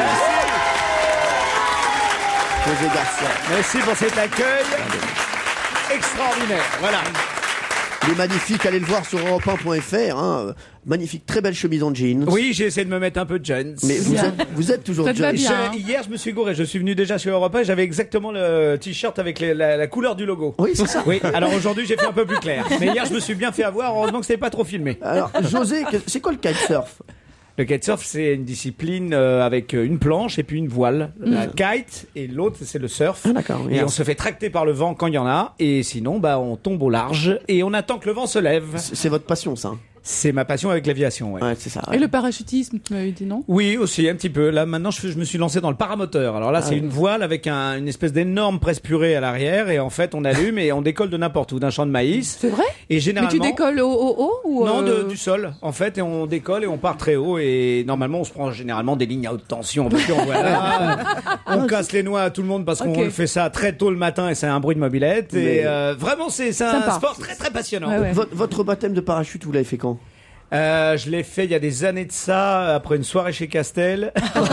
José Garcia. Merci pour cet accueil extraordinaire. Voilà. Il est magnifique, allez le voir sur europe1.fr. Magnifique, très belle chemise en jeans. Oui, j'ai essayé de me mettre un peu de jeans. Mais vous êtes toujours jeans. Hier, je me suis gouré. Je suis venu déjà sur Europe 1. J'avais exactement le t-shirt avec la couleur du logo. Oui, c'est ça. Oui. Alors aujourd'hui, j'ai fait un peu plus clair. Mais hier, je me suis bien fait avoir. Heureusement que c'était pas trop filmé. Alors, José, c'est quoi le kitesurf? Le kitesurf, c'est une discipline avec une planche et puis une voile. La kite et l'autre, c'est le surf. Ah, d'accord. Et on se fait tracter par le vent quand il y en a. Et sinon, on tombe au large et on attend que le vent se lève. C'est votre passion, ça? C'est ma passion avec l'aviation, ouais. Ouais, c'est ça. Ouais. Et le parachutisme, tu m'avais dit non? Oui, aussi, un petit peu. Là, maintenant, je me suis lancé dans le paramoteur. Alors là, c'est une voile avec une espèce d'énorme presse purée à l'arrière. Et en fait, on allume et on décolle de n'importe où, d'un champ de maïs. C'est vrai? Et généralement. Mais tu décolles au haut ou Non, du sol. En fait, et on décolle et on part très haut. Et normalement, on se prend généralement des lignes à haute tension. Parce qu'on on casse les noix à tout le monde parce qu'on fait ça très tôt le matin et c'est un bruit de mobilette. Et vraiment, c'est un sport très, très passionnant. Ouais. Votre baptême de parachute, vous l'avez fait quand? Je l'ai fait il y a des années de ça, après une soirée chez Castel.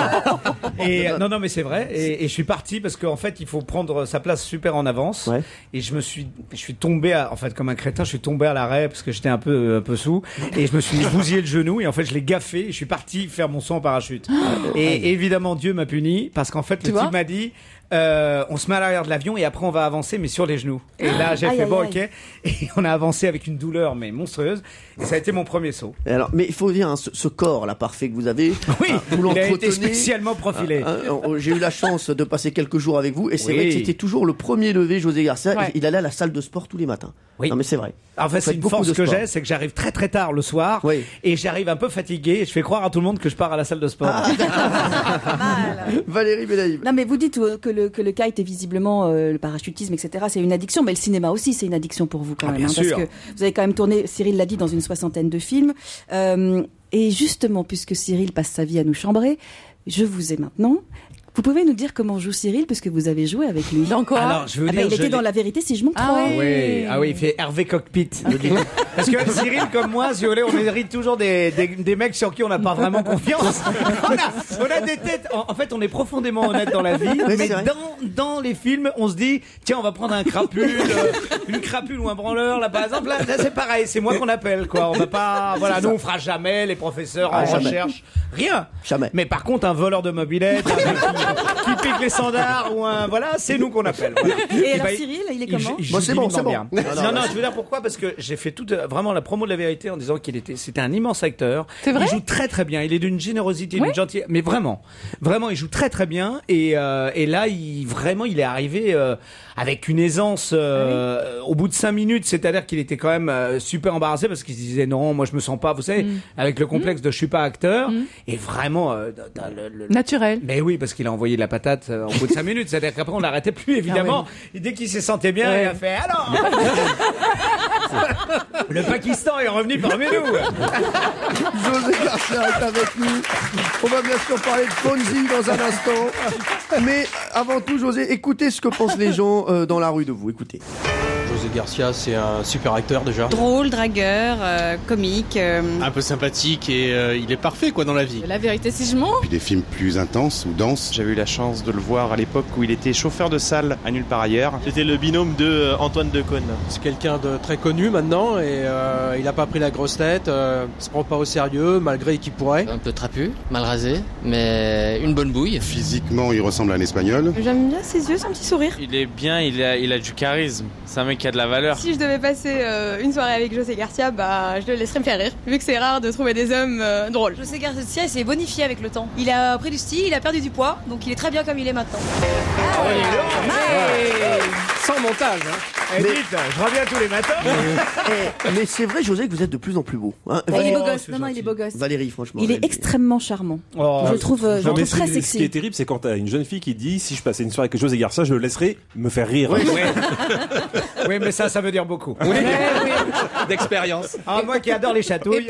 Et non, mais c'est vrai. Et je suis parti parce qu'en fait, il faut prendre sa place super en avance. Ouais. Et je suis tombé, en fait, comme un crétin, je suis tombé à l'arrêt parce que j'étais un peu sous. Et je me suis bousillé le genou et en fait, je l'ai gaffé. Et je suis parti faire mon saut en parachute. Et évidemment, Dieu m'a puni parce qu'en fait, le type m'a dit. On se met à l'arrière de l'avion et après on va avancer mais sur les genoux. Et là j'ai fait ok. Et on a avancé avec une douleur mais monstrueuse. Et ça a été mon premier saut. Alors, mais il faut dire, ce corps là parfait que vous avez. Oui, vous il a été spécialement profilé. J'ai eu la chance de passer quelques jours avec vous et c'est vrai que c'était toujours le premier levé, José Garcia. Ouais. Il allait à la salle de sport tous les matins. Oui. Non mais c'est vrai. En fait, c'est une force que j'ai, c'est que j'arrive très très tard le soir et j'arrive un peu fatigué et je fais croire à tout le monde que je pars à la salle de sport. Valérie Bénaïm. Non mais vous dites que le kite est visiblement le parachutisme, etc. C'est une addiction, mais le cinéma aussi c'est une addiction pour vous quand même. Bien sûr. Parce que vous avez quand même tourné, Cyril l'a dit, dans une 60aine de films. Et justement, puisque Cyril passe sa vie à nous chambrer, je vous ai maintenant. Vous pouvez nous dire comment joue Cyril, puisque vous avez joué avec lui. Dans quoi? Alors, je veux dire, il était dans La Vérité si je mens 3. Oui, il fait Hervé Cockpit. Parce que Cyril, comme moi, si vous voulez, on hérite toujours des mecs sur qui on n'a pas vraiment confiance. On a des têtes. En fait, on est profondément honnête dans la vie, mais dans les films, on se dit, tiens, on va prendre un crapule, une crapule ou un branleur. Là, par exemple, là c'est pareil. C'est moi qu'on appelle, quoi. On va pas, voilà, nous on fera jamais les professeurs en recherche, rien. Jamais. Mais par contre, un voleur de mobilette. Qui pique les standards ou c'est nous qu'on appelle. Voilà. Et alors Cyril, il est comment? C'est bon. Non, je veux dire pourquoi? Parce que j'ai fait vraiment la promo de La Vérité en disant c'était un immense acteur. C'est vrai? Il joue très très bien. Il est d'une générosité, d'une gentillesse, mais vraiment, il joue très très bien. Et là, il est arrivé avec une aisance au bout de 5 minutes. C'est-à-dire qu'il était quand même super embarrassé parce qu'il se disait non, moi je me sens pas, vous savez, avec le complexe de je suis pas acteur. Et vraiment naturel. Mais oui, parce qu'il a envoyé de la patate au bout de 5 minutes. C'est-à-dire qu'après, on n'arrêtait plus, évidemment. Et dès qu'il s'est senti bien, il a fait alors le Pakistan est revenu parmi nous. José Garcia est avec nous. On va bien sûr parler de Fonzie dans un instant. Mais avant tout, José, écoutez ce que pensent les gens dans la rue de vous. Écoutez. José Garcia, c'est un super acteur déjà. Drôle, dragueur, comique. Un peu sympathique et il est parfait quoi dans la vie. La vérité si je mens. Puis des films plus intenses ou denses. J'avais eu la chance de le voir à l'époque où il était chauffeur de salle à Nulle part ailleurs. C'était le binôme de Antoine Decaune. C'est quelqu'un de très connu maintenant et il n'a pas pris la grosse tête, il se prend pas au sérieux malgré qu'il pourrait. Un peu trapu, mal rasé, mais une bonne bouille. Physiquement, il ressemble à un Espagnol. J'aime bien ses yeux, son petit sourire. Il est bien, il a du charisme. C'est un mec qui a de la valeur. Si je devais passer une soirée avec José Garcia, je le laisserais me faire rire, vu que c'est rare de trouver des hommes drôles. José Garcia s'est bonifié avec le temps. Il a pris du style, il a perdu du poids, donc il est très bien comme il est maintenant. Sans montage. Dites, je reviens tous les matins. Mais c'est vrai, José, que vous êtes de plus en plus beau. Hein. Il est beau gosse. Non, il est beau gosse. Valérie, franchement. Il est extrêmement charmant. Je le trouve très sexy. Ce qui est terrible, c'est quand t'as une jeune fille qui dit si je passais une soirée avec José Garcia, je le laisserai me faire rire. Oui, mais ça veut dire beaucoup. Oui. D'expérience. Moi qui adore les chatouilles.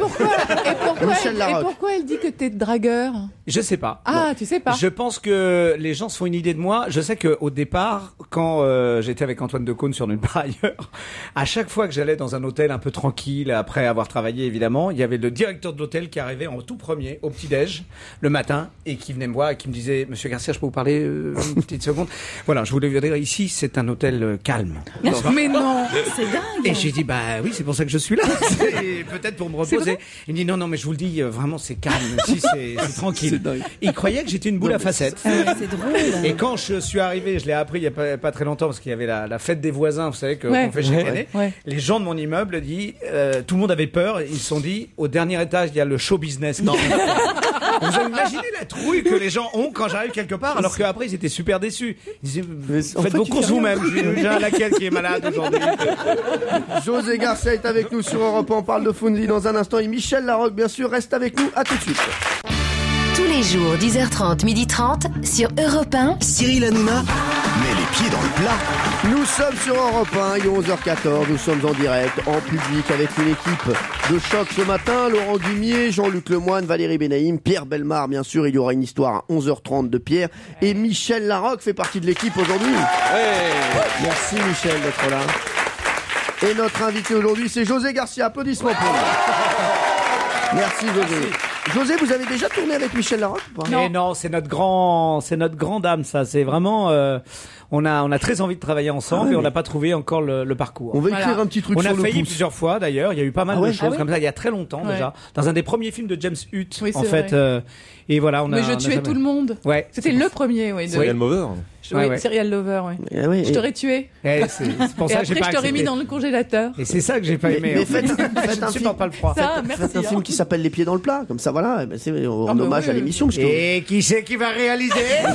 Et pourquoi elle dit que t'es dragueur? Je sais pas. Ah, tu sais pas. Je pense que les gens se font une idée de moi. Je sais qu'au départ, quand j'étais avec Antoine Decaune sur Nulle part ailleurs, à chaque fois que j'allais dans un hôtel un peu tranquille, après avoir travaillé évidemment, il y avait le directeur de l'hôtel qui arrivait en tout premier au petit-déj le matin et qui venait me voir et qui me disait: Monsieur Garcia, je peux vous parler une petite seconde? Voilà, je voulais vous dire, ici c'est un hôtel calme. Mais non, c'est dingue. Et j'ai dit: bah oui, c'est pour ça que je suis là. C'est peut-être pour me reposer. Il me dit: non, mais je vous le dis, vraiment c'est calme. Ici c'est tranquille. Il croyait que j'étais une boule à facettes. C'est drôle. Et quand je suis arrivé, je l'ai appris il y a pas très longtemps parce qu'il y avait la fête des voisins, vous savez, qu'on fait chaque année. Les gens de mon immeuble dit, tout le monde avait peur. Ils se sont dit: au dernier étage, il y a le show business. Non. Vous imaginez la trouille que les gens ont quand j'arrive quelque part, alors qu'après ils étaient super déçus. Ils disaient: faites vos courses vous-même. J'ai un laquelle qui est malade aujourd'hui. José Garcia est avec nous sur Europe 1. On parle de Fonzie dans un instant. Et Michel Larocque, bien sûr, reste avec nous. À tout de suite. Tous les jours, 10h30, 12h30, sur Europe 1. Cyril Hanouna met les pieds dans le plat. Nous sommes sur Europe 1, il est 11h14, nous sommes en direct, en public, avec une équipe de choc ce matin. Laurent Guimier, Jean-Luc Lemoyne, Valérie Benaïm, Pierre Bellemare, bien sûr, il y aura une histoire à 11h30 de Pierre. Et Michel Larocque fait partie de l'équipe aujourd'hui. Merci Michel d'être là. Et notre invité aujourd'hui, c'est José Garcia. Applaudissements pour lui. Merci José. José, vous avez déjà tourné avec Michel Larocque ou pas? Non, c'est notre grand dame, ça. C'est vraiment, on a très envie de travailler ensemble et on n'a pas trouvé encore le parcours. On va écrire un petit truc on sur le pouce. On a failli plusieurs fois d'ailleurs. Il y a eu pas mal de choses comme ça. Il y a très longtemps déjà. Dans un des premiers films de James Hutt, en fait. Et voilà, Mais je tuais tout le monde. Ouais. C'était le premier, oui. Serial Lover. Serial Lover, oui. Je t'aurais tué. C'est pour ça que j'ai pas je t'aurais mis dans le congélateur. Et c'est ça que j'ai pas aimé. Mais faites je ne supporte pas le froid. Faites un film qui s'appelle Les pieds dans le plat, comme ça, voilà. C'est en hommage à l'émission. Et qui c'est qui va réaliser?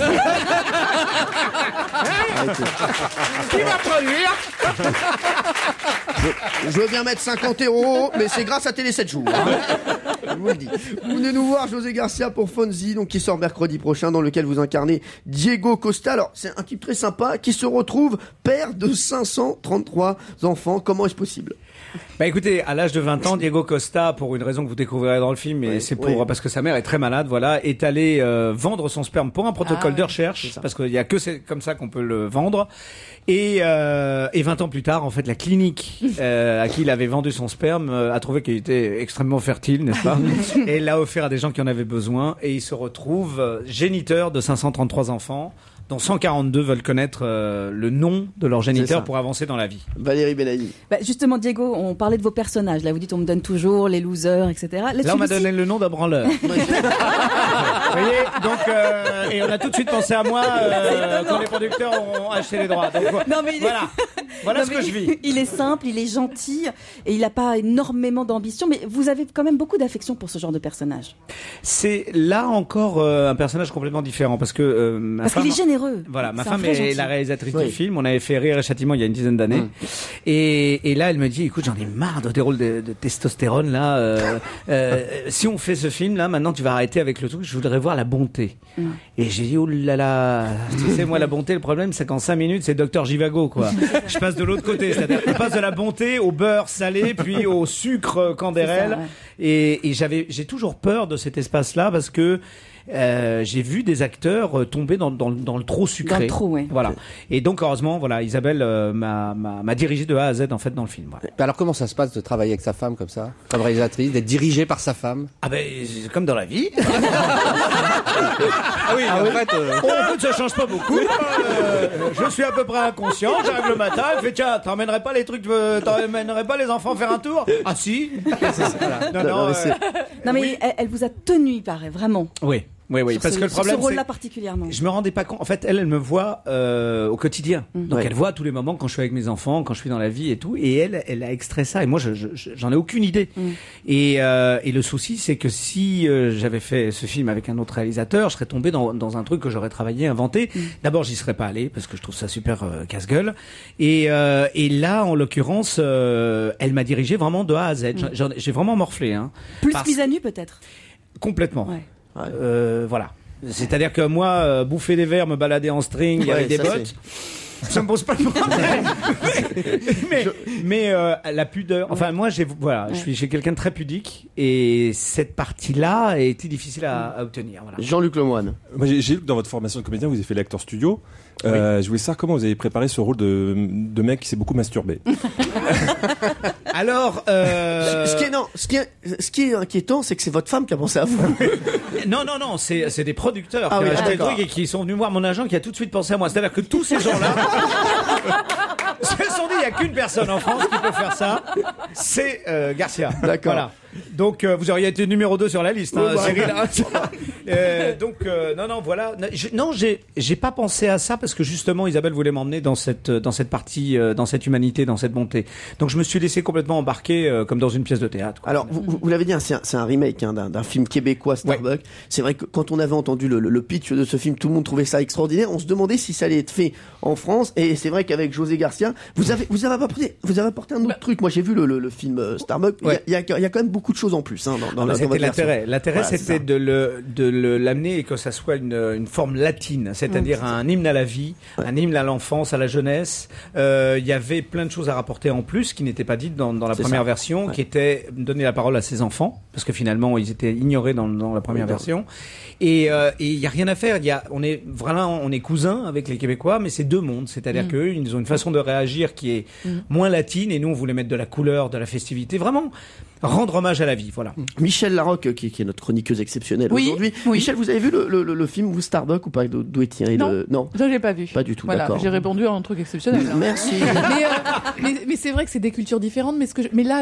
Qui va produire? Je veux bien mettre 50 €, mais c'est grâce à Télé 7 jours. Je vous le dis. Vous venez nous voir, José Garcia, pour Fonzie, donc qui sort mercredi prochain, dans lequel vous incarnez Diego Costa. Alors, c'est un type très sympa qui se retrouve père de 533 enfants. Comment est-ce possible? Bah écoutez, à l'âge de 20 ans, Diego Costa, pour une raison que vous découvrirez dans le film, et c'est parce que sa mère est très malade, voilà, est allé vendre son sperme pour un protocole de recherche, parce qu'il y a que c'est comme ça qu'on peut le vendre. Et 20 ans plus tard, en fait, la clinique à qui il avait vendu son sperme a trouvé qu'il était extrêmement fertile, n'est-ce pas? Et l'a offert à des gens qui en avaient besoin. Et il se retrouve géniteur de 533 enfants, dont 142 veulent connaître le nom de leur géniteur pour avancer dans la vie. Valérie Benaïm. Justement, Diego, on parlait de vos personnages. Là, vous dites on me donne toujours les losers, etc. Là, on m'a donné le nom d'un branleur. Vous voyez, donc, et on a tout de suite pensé à moi quand les producteurs ont acheté les droits. Donc, non, mais voilà ce que je vis. Il est simple, il est gentil et il n'a pas énormément d'ambition, mais vous avez quand même beaucoup d'affection pour ce genre de personnage. C'est là encore un personnage complètement différent parce que parce qu'il est généreux. Voilà, ma femme est la réalisatrice du film. On avait fait Rire et Châtiment il y a une dizaine d'années. Et là, elle me dit: écoute, j'en ai marre de tes rôles de testostérone là. Si on fait ce film là, maintenant tu vas arrêter avec le truc. Je voudrais voir la bonté. Et j'ai dit: oh là là, tu sais, moi la bonté, le problème c'est qu'en 5 minutes c'est Dr Jivago quoi. Je passe de l'autre côté, c'est-à-dire qu'on passe de la bonté au beurre salé, puis au sucre candérel. C'est ça, ouais. Et j'ai toujours peur de cet espace-là parce que j'ai vu des acteurs tomber dans le trop sucré. Dans le trop, oui. Voilà. Et donc heureusement, voilà, Isabelle m'a dirigé de A à Z en fait dans le film. Voilà. Alors comment ça se passe de travailler avec sa femme comme ça, comme réalisatrice, d'être dirigée par sa femme? Ah ben c'est comme dans la vie. Ah oui, en fait, en fait, ça change pas beaucoup. Je suis à peu près inconscient. J'arrive le matin, elle fait tiens, t'emmènerais pas les trucs, t'emmènerais pas les enfants faire un tour? Ah si. Voilà. Non mais elle vous a tenu, il paraît, vraiment. Oui. Oui, parce que le problème, ce rôle-là particulièrement. Je me rendais pas compte. En fait, elle me voit au quotidien. Donc, elle voit tous les moments quand je suis avec mes enfants, quand je suis dans la vie et tout. Et elle a extrait ça. Et moi, j'en ai aucune idée. Et le souci, c'est que si j'avais fait ce film avec un autre réalisateur, je serais tombé dans un truc que j'aurais travaillé, inventé. D'abord, j'y serais pas allé parce que je trouve ça super casse-gueule. Et là, en l'occurrence, elle m'a dirigé vraiment de A à Z. J'ai vraiment morflé. Hein, Plus mise à nu, peut-être. Complètement. Ouais. Voilà. C'est-à-dire que moi, bouffer des verres, me balader en string avec des bottes, ça me pose pas de problème. mais la pudeur. Enfin, moi, je suis quelqu'un de très pudique et cette partie-là a été difficile à obtenir. Voilà. Jean-Luc Lemoine. Moi, j'ai lu que dans votre formation de comédien, vous avez fait l'acteur studio. Je voulais savoir comment vous avez préparé ce rôle de mec qui s'est beaucoup masturbé. Alors, ce qui est inquiétant, c'est que c'est votre femme qui a pensé à vous. Non, c'est des producteurs qui ont acheté le truc et qui sont venus voir mon agent qui a tout de suite pensé à moi. C'est-à-dire que tous ces gens-là se sont dit, il n'y a qu'une personne en France qui peut faire ça, c'est Garcia. D'accord. Voilà. Donc vous auriez été numéro 2 sur la liste, hein, Cyril. Non, voilà. J'ai pas pensé à ça parce que justement Isabelle voulait m'emmener dans cette partie, dans cette humanité, dans cette bonté. Donc je me suis laissé complètement embarquer comme dans une pièce de théâtre. Quoi. Alors vous l'avez dit, hein, c'est un remake d'un film québécois, Starbuck. Ouais. C'est vrai que quand on avait entendu le pitch de ce film, tout le monde trouvait ça extraordinaire. On se demandait si ça allait être fait en France. Et c'est vrai qu'avec José Garcia, vous avez apporté un autre truc. Moi j'ai vu le film Starbuck. Il y a quand même beaucoup de choses en plus dans c'était l'intérêt. L'intérêt, voilà, c'était de l'amener et que ça soit une forme latine, c'est-à-dire un hymne à la vie, un hymne à l'enfance, à la jeunesse. Il y avait plein de choses à rapporter en plus qui n'étaient pas dites dans la première version, qui était donner la parole à ses enfants, parce que finalement ils étaient ignorés dans la première version. Et il y a rien à faire. On est cousins avec les Québécois, mais c'est deux mondes. C'est-à-dire qu'eux, ils ont une façon de réagir qui est moins latine, et nous on voulait mettre de la couleur, de la festivité, vraiment rendre hommage à la vie. Voilà. Michel Larocque, qui est notre chroniqueuse exceptionnelle aujourd'hui. Michel, vous avez vu le film vous Starbuck ou pas, d'où est tiré Non, ça j'ai pas vu. Pas du tout. Voilà, d'accord. J'ai répondu à un truc exceptionnel. Merci. mais c'est vrai que c'est des cultures différentes. Mais là,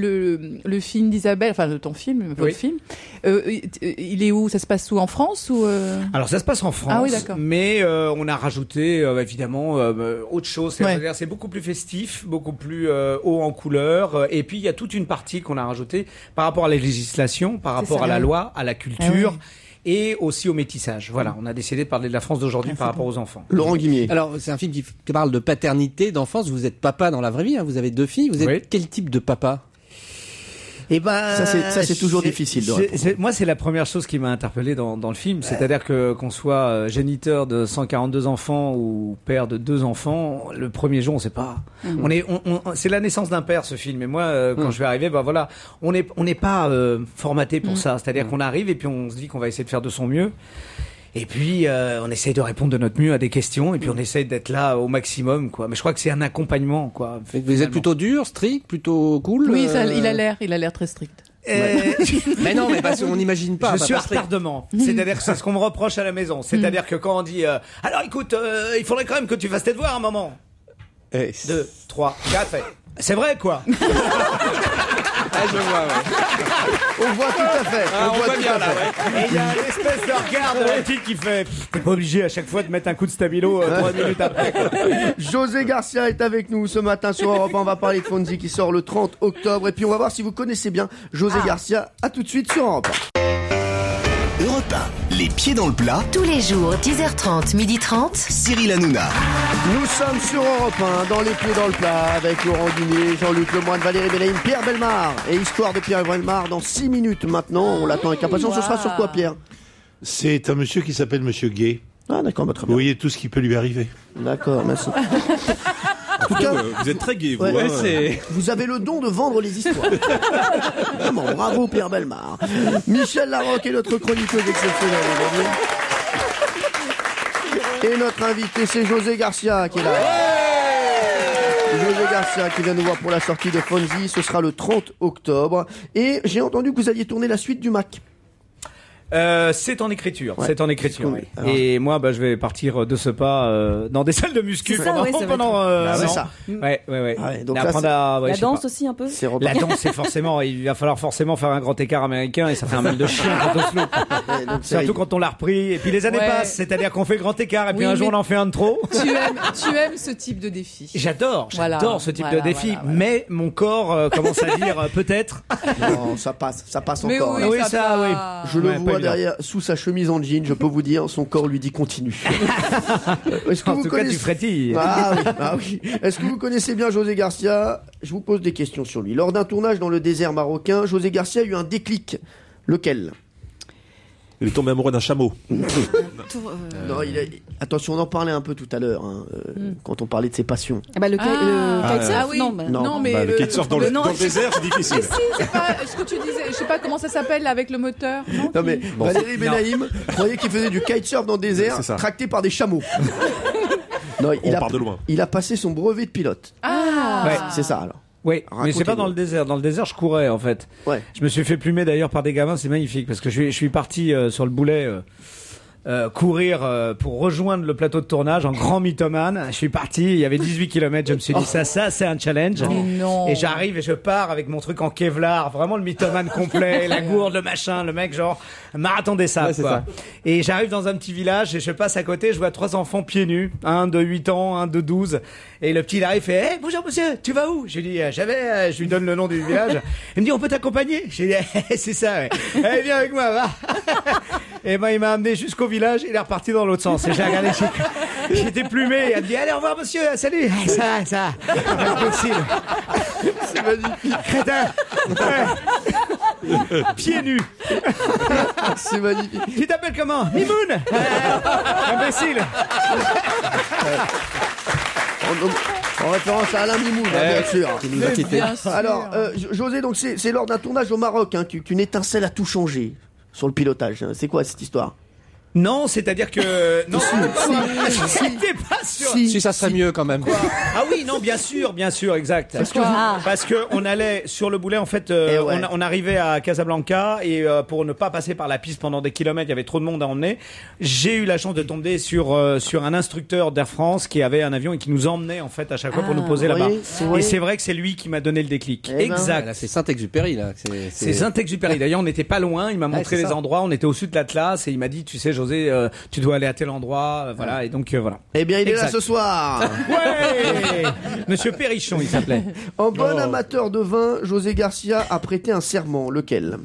le film d'Isabelle, enfin ton film, votre film, il est où? Ça se passe où, en France ou Alors ça se passe en France. Ah oui, d'accord. Mais on a rajouté évidemment autre chose. C'est-à-dire c'est beaucoup plus festif, beaucoup plus haut en couleur. Et puis il y a toute une partie qu'on a rajoutée par rapport à la législation, par rapport à la loi, à la culture. Et aussi au métissage. Voilà, on a décidé de parler de la France d'aujourd'hui par rapport aux enfants. Laurent Guimier. Alors, c'est un film qui parle de paternité, d'enfance. Vous êtes papa dans la vraie vie, hein. Vous avez 2 filles. Vous êtes quel type de papa? Et ça c'est toujours difficile de répondre. Moi, c'est la première chose qui m'a interpellé dans le film, c'est-à-dire que qu'on soit géniteur de 142 enfants ou père de 2 enfants, le premier jour on sait pas. C'est la naissance d'un père, ce film. Et moi, quand je vais arriver, voilà, on n'est pas formaté pour ça. C'est-à-dire qu'on arrive et puis on se dit qu'on va essayer de faire de son mieux. Et puis on essaye de répondre de notre mieux à des questions et puis on essaye d'être là au maximum, quoi. Mais je crois que c'est un accompagnement, quoi. Vous êtes plutôt dur, strict, plutôt cool? Oui, il a l'air très strict. Mais non, mais parce qu'on n'imagine pas. Je suis à retardement. C'est-à-dire que c'est ce qu'on me reproche à la maison. C'est-à-dire que quand on dit alors écoute, il faudrait quand même que tu fasses tes devoirs un moment. 2, 3, 4. C'est vrai, quoi. Je vois, On voit tout à fait. On voit bien là, Et il y a une espèce de regard de la petite qui fait t'es pas obligé à chaque fois de mettre un coup de stabilo 3 minutes après. José Garcia est avec nous ce matin sur Europe 1. On va parler de Fonzie qui sort le 30 octobre. Et puis on va voir si vous connaissez bien José Garcia. À tout de suite sur Europe 1. Europe 1, les pieds dans le plat. Tous les jours, 10h30, 12h30. Cyril Hanouna. Nous sommes sur Europe 1, dans les pieds dans le plat, avec Laurent Guimier, Jean-Luc Lemoine, Valérie Belaïm, Pierre Bellemare. Et histoire de Pierre Bellemare dans 6 minutes maintenant. On l'attend avec impatience. Ce sera sur quoi, Pierre? C'est un monsieur qui s'appelle Monsieur Gay. Ah d'accord, très bien. Vous voyez tout ce qui peut lui arriver. D'accord, merci. En tout cas, vous êtes très gai, vous. Ouais, hein. vous avez le don de vendre les histoires. Vraiment, bravo Pierre Bellemare. Michel Larocque est notre chroniqueuse exceptionnelle aujourd'hui. Et notre invité, c'est José Garcia qui est là. José Garcia qui vient nous voir pour la sortie de Fonzie. Ce sera le 30 octobre. Et j'ai entendu que vous alliez tourner la suite du Mac. C'est en écriture, Ouais. c'est en écriture. Cool. Oui. Alors, et moi, je vais partir de ce pas dans des salles de muscu C'est ça, ouais, ça va pendant être- c'est un an. ça. Ouais. donc Et là, apprendre à- ouais, La je sais danse pas. aussi un peu. C'est La danse, c'est forcément, il va falloir forcément faire un grand écart américain et ça fait un mal de chien quand on se loupe. Ouais, donc c'est- Surtout quand on l'a repris. Et puis les années Ouais. passent, c'est-à-dire qu'on fait le grand écart et puis Oui, un jour mais- on en fait un de trop. Tu aimes ce type de défi. J'adore Voilà. ce type Voilà, de défi, voilà, voilà. mais mon corps commence à dire peut-être. Non, ça passe Mais encore. oui, Oui, ça ça, oui. passe. Je le Ouais, pas vois évident. derrière, sous sa chemise en jean, je peux vous dire, son corps lui dit continue. Est-ce que En vous tout cas, tu frétilles. Ah oui. Est-ce que vous connaissez bien José Garcia? Je vous pose des questions sur lui. Lors d'un tournage dans le désert marocain, José Garcia a eu un déclic. Lequel? Il est tombé amoureux d'un chameau. Non, attention, on en parlait un peu tout à l'heure, hein, quand on parlait de ses passions. Ah bah, le kitesurf, oui. non, bah, Non. mais le kitesurf dans le non, désert, c'est difficile. Si, c'est pas ce que tu disais. Je sais pas comment ça s'appelle là, avec le moteur. Non mais Valérie Benaïm croyait qu'il faisait du kitesurf dans le désert, C'est ça. tracté par des chameaux. Non, On part de loin. Il a passé son brevet de pilote. Ah. Ouais. C'est ça alors. Oui, mais c'est pas Racontez-nous. dans le désert. Dans le désert, je courais en fait. Ouais. Je me suis fait plumer d'ailleurs par des gamins, c'est magnifique parce que je suis parti sur le boulet courir pour rejoindre le plateau de tournage en grand mythomane. Je suis parti, il y avait 18 km, je me suis dit ça c'est un challenge. Mais non. Et j'arrive et je pars avec mon truc en Kevlar, vraiment le mythomane complet, la gourde, le machin, le mec genre marathon des sables Ouais, c'est quoi. ça. Et j'arrive dans un petit village et je passe à côté, je vois 3 enfants pieds nus, un de 8 ans, un de 12 et le petit il arrive et fait bonjour monsieur, tu vas où? Je lui dis je lui donne le nom du village. Il me dit on peut t'accompagner? Je lui dis c'est ça ouais. Allez viens avec moi va. Et ben il m'a amené jusqu'au village, il est reparti dans l'autre sens. Et j'ai regardé, j'étais plumé. Il a dit allez au revoir monsieur, salut. Ça. Impossible. C'est magnifique. Crétin. Ouais. Pieds nus. C'est magnifique. Tu t'appelles comment? Mimoun. Imbécile. En référence à Alain Mimoun, bien sûr. Qui nous a quittés. Bien sûr. Alors, José, donc c'est lors d'un tournage au Maroc qu'une étincelle a tout changé sur le pilotage. C'est quoi cette histoire? Non, c'est-à-dire que non, j'étais pas sûr. Si, ça serait mieux quand même. Ah oui, non, bien sûr, exact. Parce que on allait sur le boulet, en fait, ouais. on arrivait à Casablanca et pour ne pas passer par la piste pendant des kilomètres, il y avait trop de monde à emmener. J'ai eu la chance de tomber sur un instructeur d'Air France qui avait un avion et qui nous emmenait en fait à chaque fois pour nous poser là-bas. Oui. Et c'est vrai que c'est lui qui m'a donné le déclic. Eh ben. Exact. Là, c'est Saint-Exupéry là. C'est Saint-Exupéry. D'ailleurs, on n'était pas loin. Il m'a montré c'est les ça. endroits. On était au sud de l'Atlas et il m'a dit, tu sais, José, tu dois aller à tel endroit. Voilà. Et donc voilà. Eh bien, il est là Exact. ce soir. Ouais. Monsieur Perrichon, il s'appelait. En bon amateur de vin, José Garcia a prêté un serment. Lequel?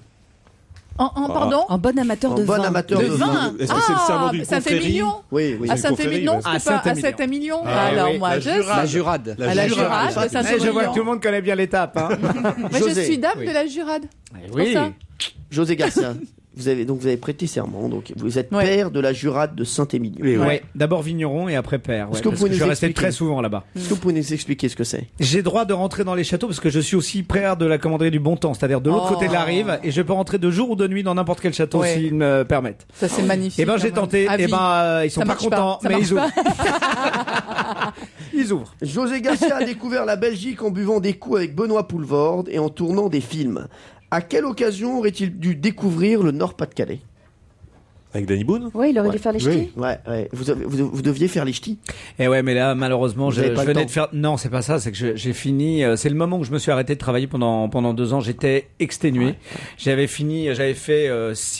Pardon? Un bon amateur de vin. amateur De de vin. vin. Est-ce que c'est le serment d'une Saint-Émilion. Oui. À Saint-Émilion, À c'est pas à Saint-Émilion. Saint-Émilion. Ah, Alors oui, moi, la je La Jurade. à la Jurade, Jurade. de Saint-Émilion. Je vois que tout le monde connaît bien l'étape. Hein. Moi, je José. suis dame Oui. de la Jurade. Oui. ça. José Garcia, vous avez prêté serment, donc vous êtes Ouais. père de la Jurade de Saint-Émilion. Ouais. D'abord vigneron et après père. Est-ce que vous parce pouvez que je nous restais expliquer très souvent là-bas. Est-ce que vous pouvez nous expliquer ce que c'est? J'ai droit de rentrer dans les châteaux parce que je suis aussi père de la commanderie du Bon Temps, c'est-à-dire de l'autre côté de la rive, et je peux rentrer de jour ou de nuit dans n'importe quel château Ouais. s'ils me permettent. Ça, c'est magnifique. Et ben j'ai quand même. tenté, À et vie. ben ils sont Ça pas marche contents, ça mais ils marche ouvrent. Ils ouvrent. José Garcia a découvert la Belgique en buvant des coups avec Benoît Poelvoorde et en tournant des films. À quelle occasion aurait-il dû découvrir le Nord-Pas-de-Calais? Avec Danny Boone? Ouais, il aurait dû faire les ch'tis. Ouais. Vous deviez faire les ch'tis. Et ouais, mais là, malheureusement, Vous je avez pas le venais temps. de faire. Non, c'est pas ça. C'est que j'ai fini. C'est le moment où je me suis arrêté de travailler pendant 2 ans. J'étais exténué. J'avais fait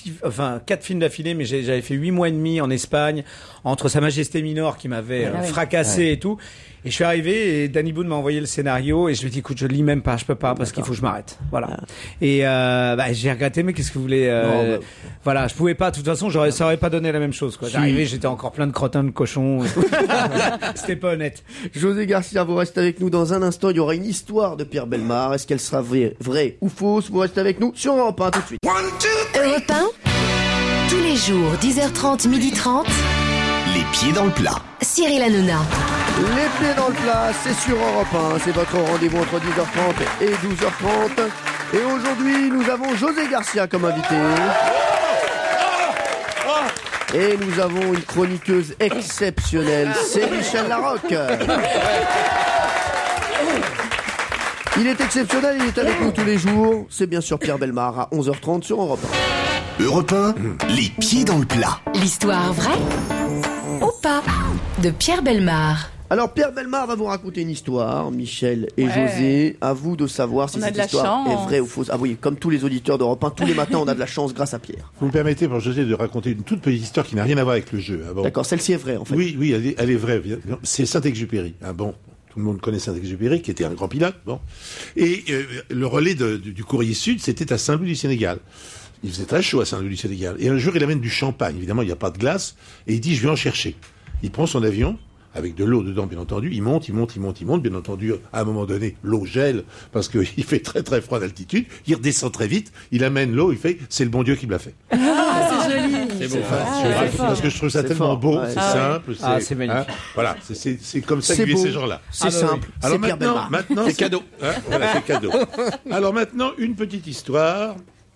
4 films d'affilée, mais j'avais fait 8 mois et demi en Espagne entre Sa Majesté Mineure qui m'avait fracassé et tout. Et je suis arrivé et Danny Boone m'a envoyé le scénario et je lui ai dit écoute, je lis même pas, je peux pas parce qu'il faut que je m'arrête. Voilà. Et j'ai regretté, mais qu'est-ce que vous voulez voilà, je pouvais pas. De toute façon, ça aurait pas donné la même chose. Quoi. J'arrivais, j'étais encore plein de crottins de cochons. Et tout. C'était pas honnête. José Garcia, vous restez avec nous dans un instant. Il y aura une histoire de Pierre Bellemare. Est-ce qu'elle sera vraie ou fausse? Vous restez avec nous sur Europe 1 tout de suite. Europe 1, tous les jours, 10h30, 12h30, Les pieds dans le plat. Cyril Hanouna. Les pieds dans le plat, c'est sur Europe 1. C'est votre rendez-vous entre 10h30 et 12h30. Et aujourd'hui, nous avons José Garcia comme invité. Et nous avons une chroniqueuse exceptionnelle, c'est Michel Larocque. Il est exceptionnel, il est avec nous tous les jours. C'est bien sûr Pierre Bellemare à 11h30 sur Europe 1. Europe 1, les pieds dans le plat. L'histoire vraie ou pas de Pierre Bellemare. Alors Pierre Bellemare va vous raconter une histoire, Michel et José. À vous de savoir si cette histoire est vraie ou fausse. Ah oui, comme tous les auditeurs d'Europe 1, tous les matins on a de la chance grâce à Pierre. Vous me permettez pour José de raconter une toute petite histoire qui n'a rien à voir avec le jeu. Ah bon. D'accord, celle-ci est vraie en fait. Oui, elle est vraie. C'est Saint-Exupéry. Ah bon. Tout le monde connaît Saint-Exupéry, qui était un grand pilote. Bon. Et le relais du Courrier Sud, c'était à Saint-Louis du Sénégal. Il faisait très chaud à Saint-Louis du Sénégal. Et un jour, il amène du champagne. Évidemment, il n'y a pas de glace. Et il dit, je vais en chercher. Il prend son avion, avec de l'eau dedans, bien entendu. Il monte. Bien entendu, à un moment donné, l'eau gèle, parce qu'il fait très très froid d'altitude. Il redescend très vite. Il amène l'eau. Il fait, c'est le bon Dieu qui me l'a fait. Ah, c'est joli. C'est beau. Parce que je trouve ça tellement beau. C'est simple. C'est magnifique. Voilà. C'est comme ça qu'il y a ces gens-là. C'est simple. Alors maintenant, c'est cadeau. Voilà, c'est cadeau. Alors maintenant, une petite histoire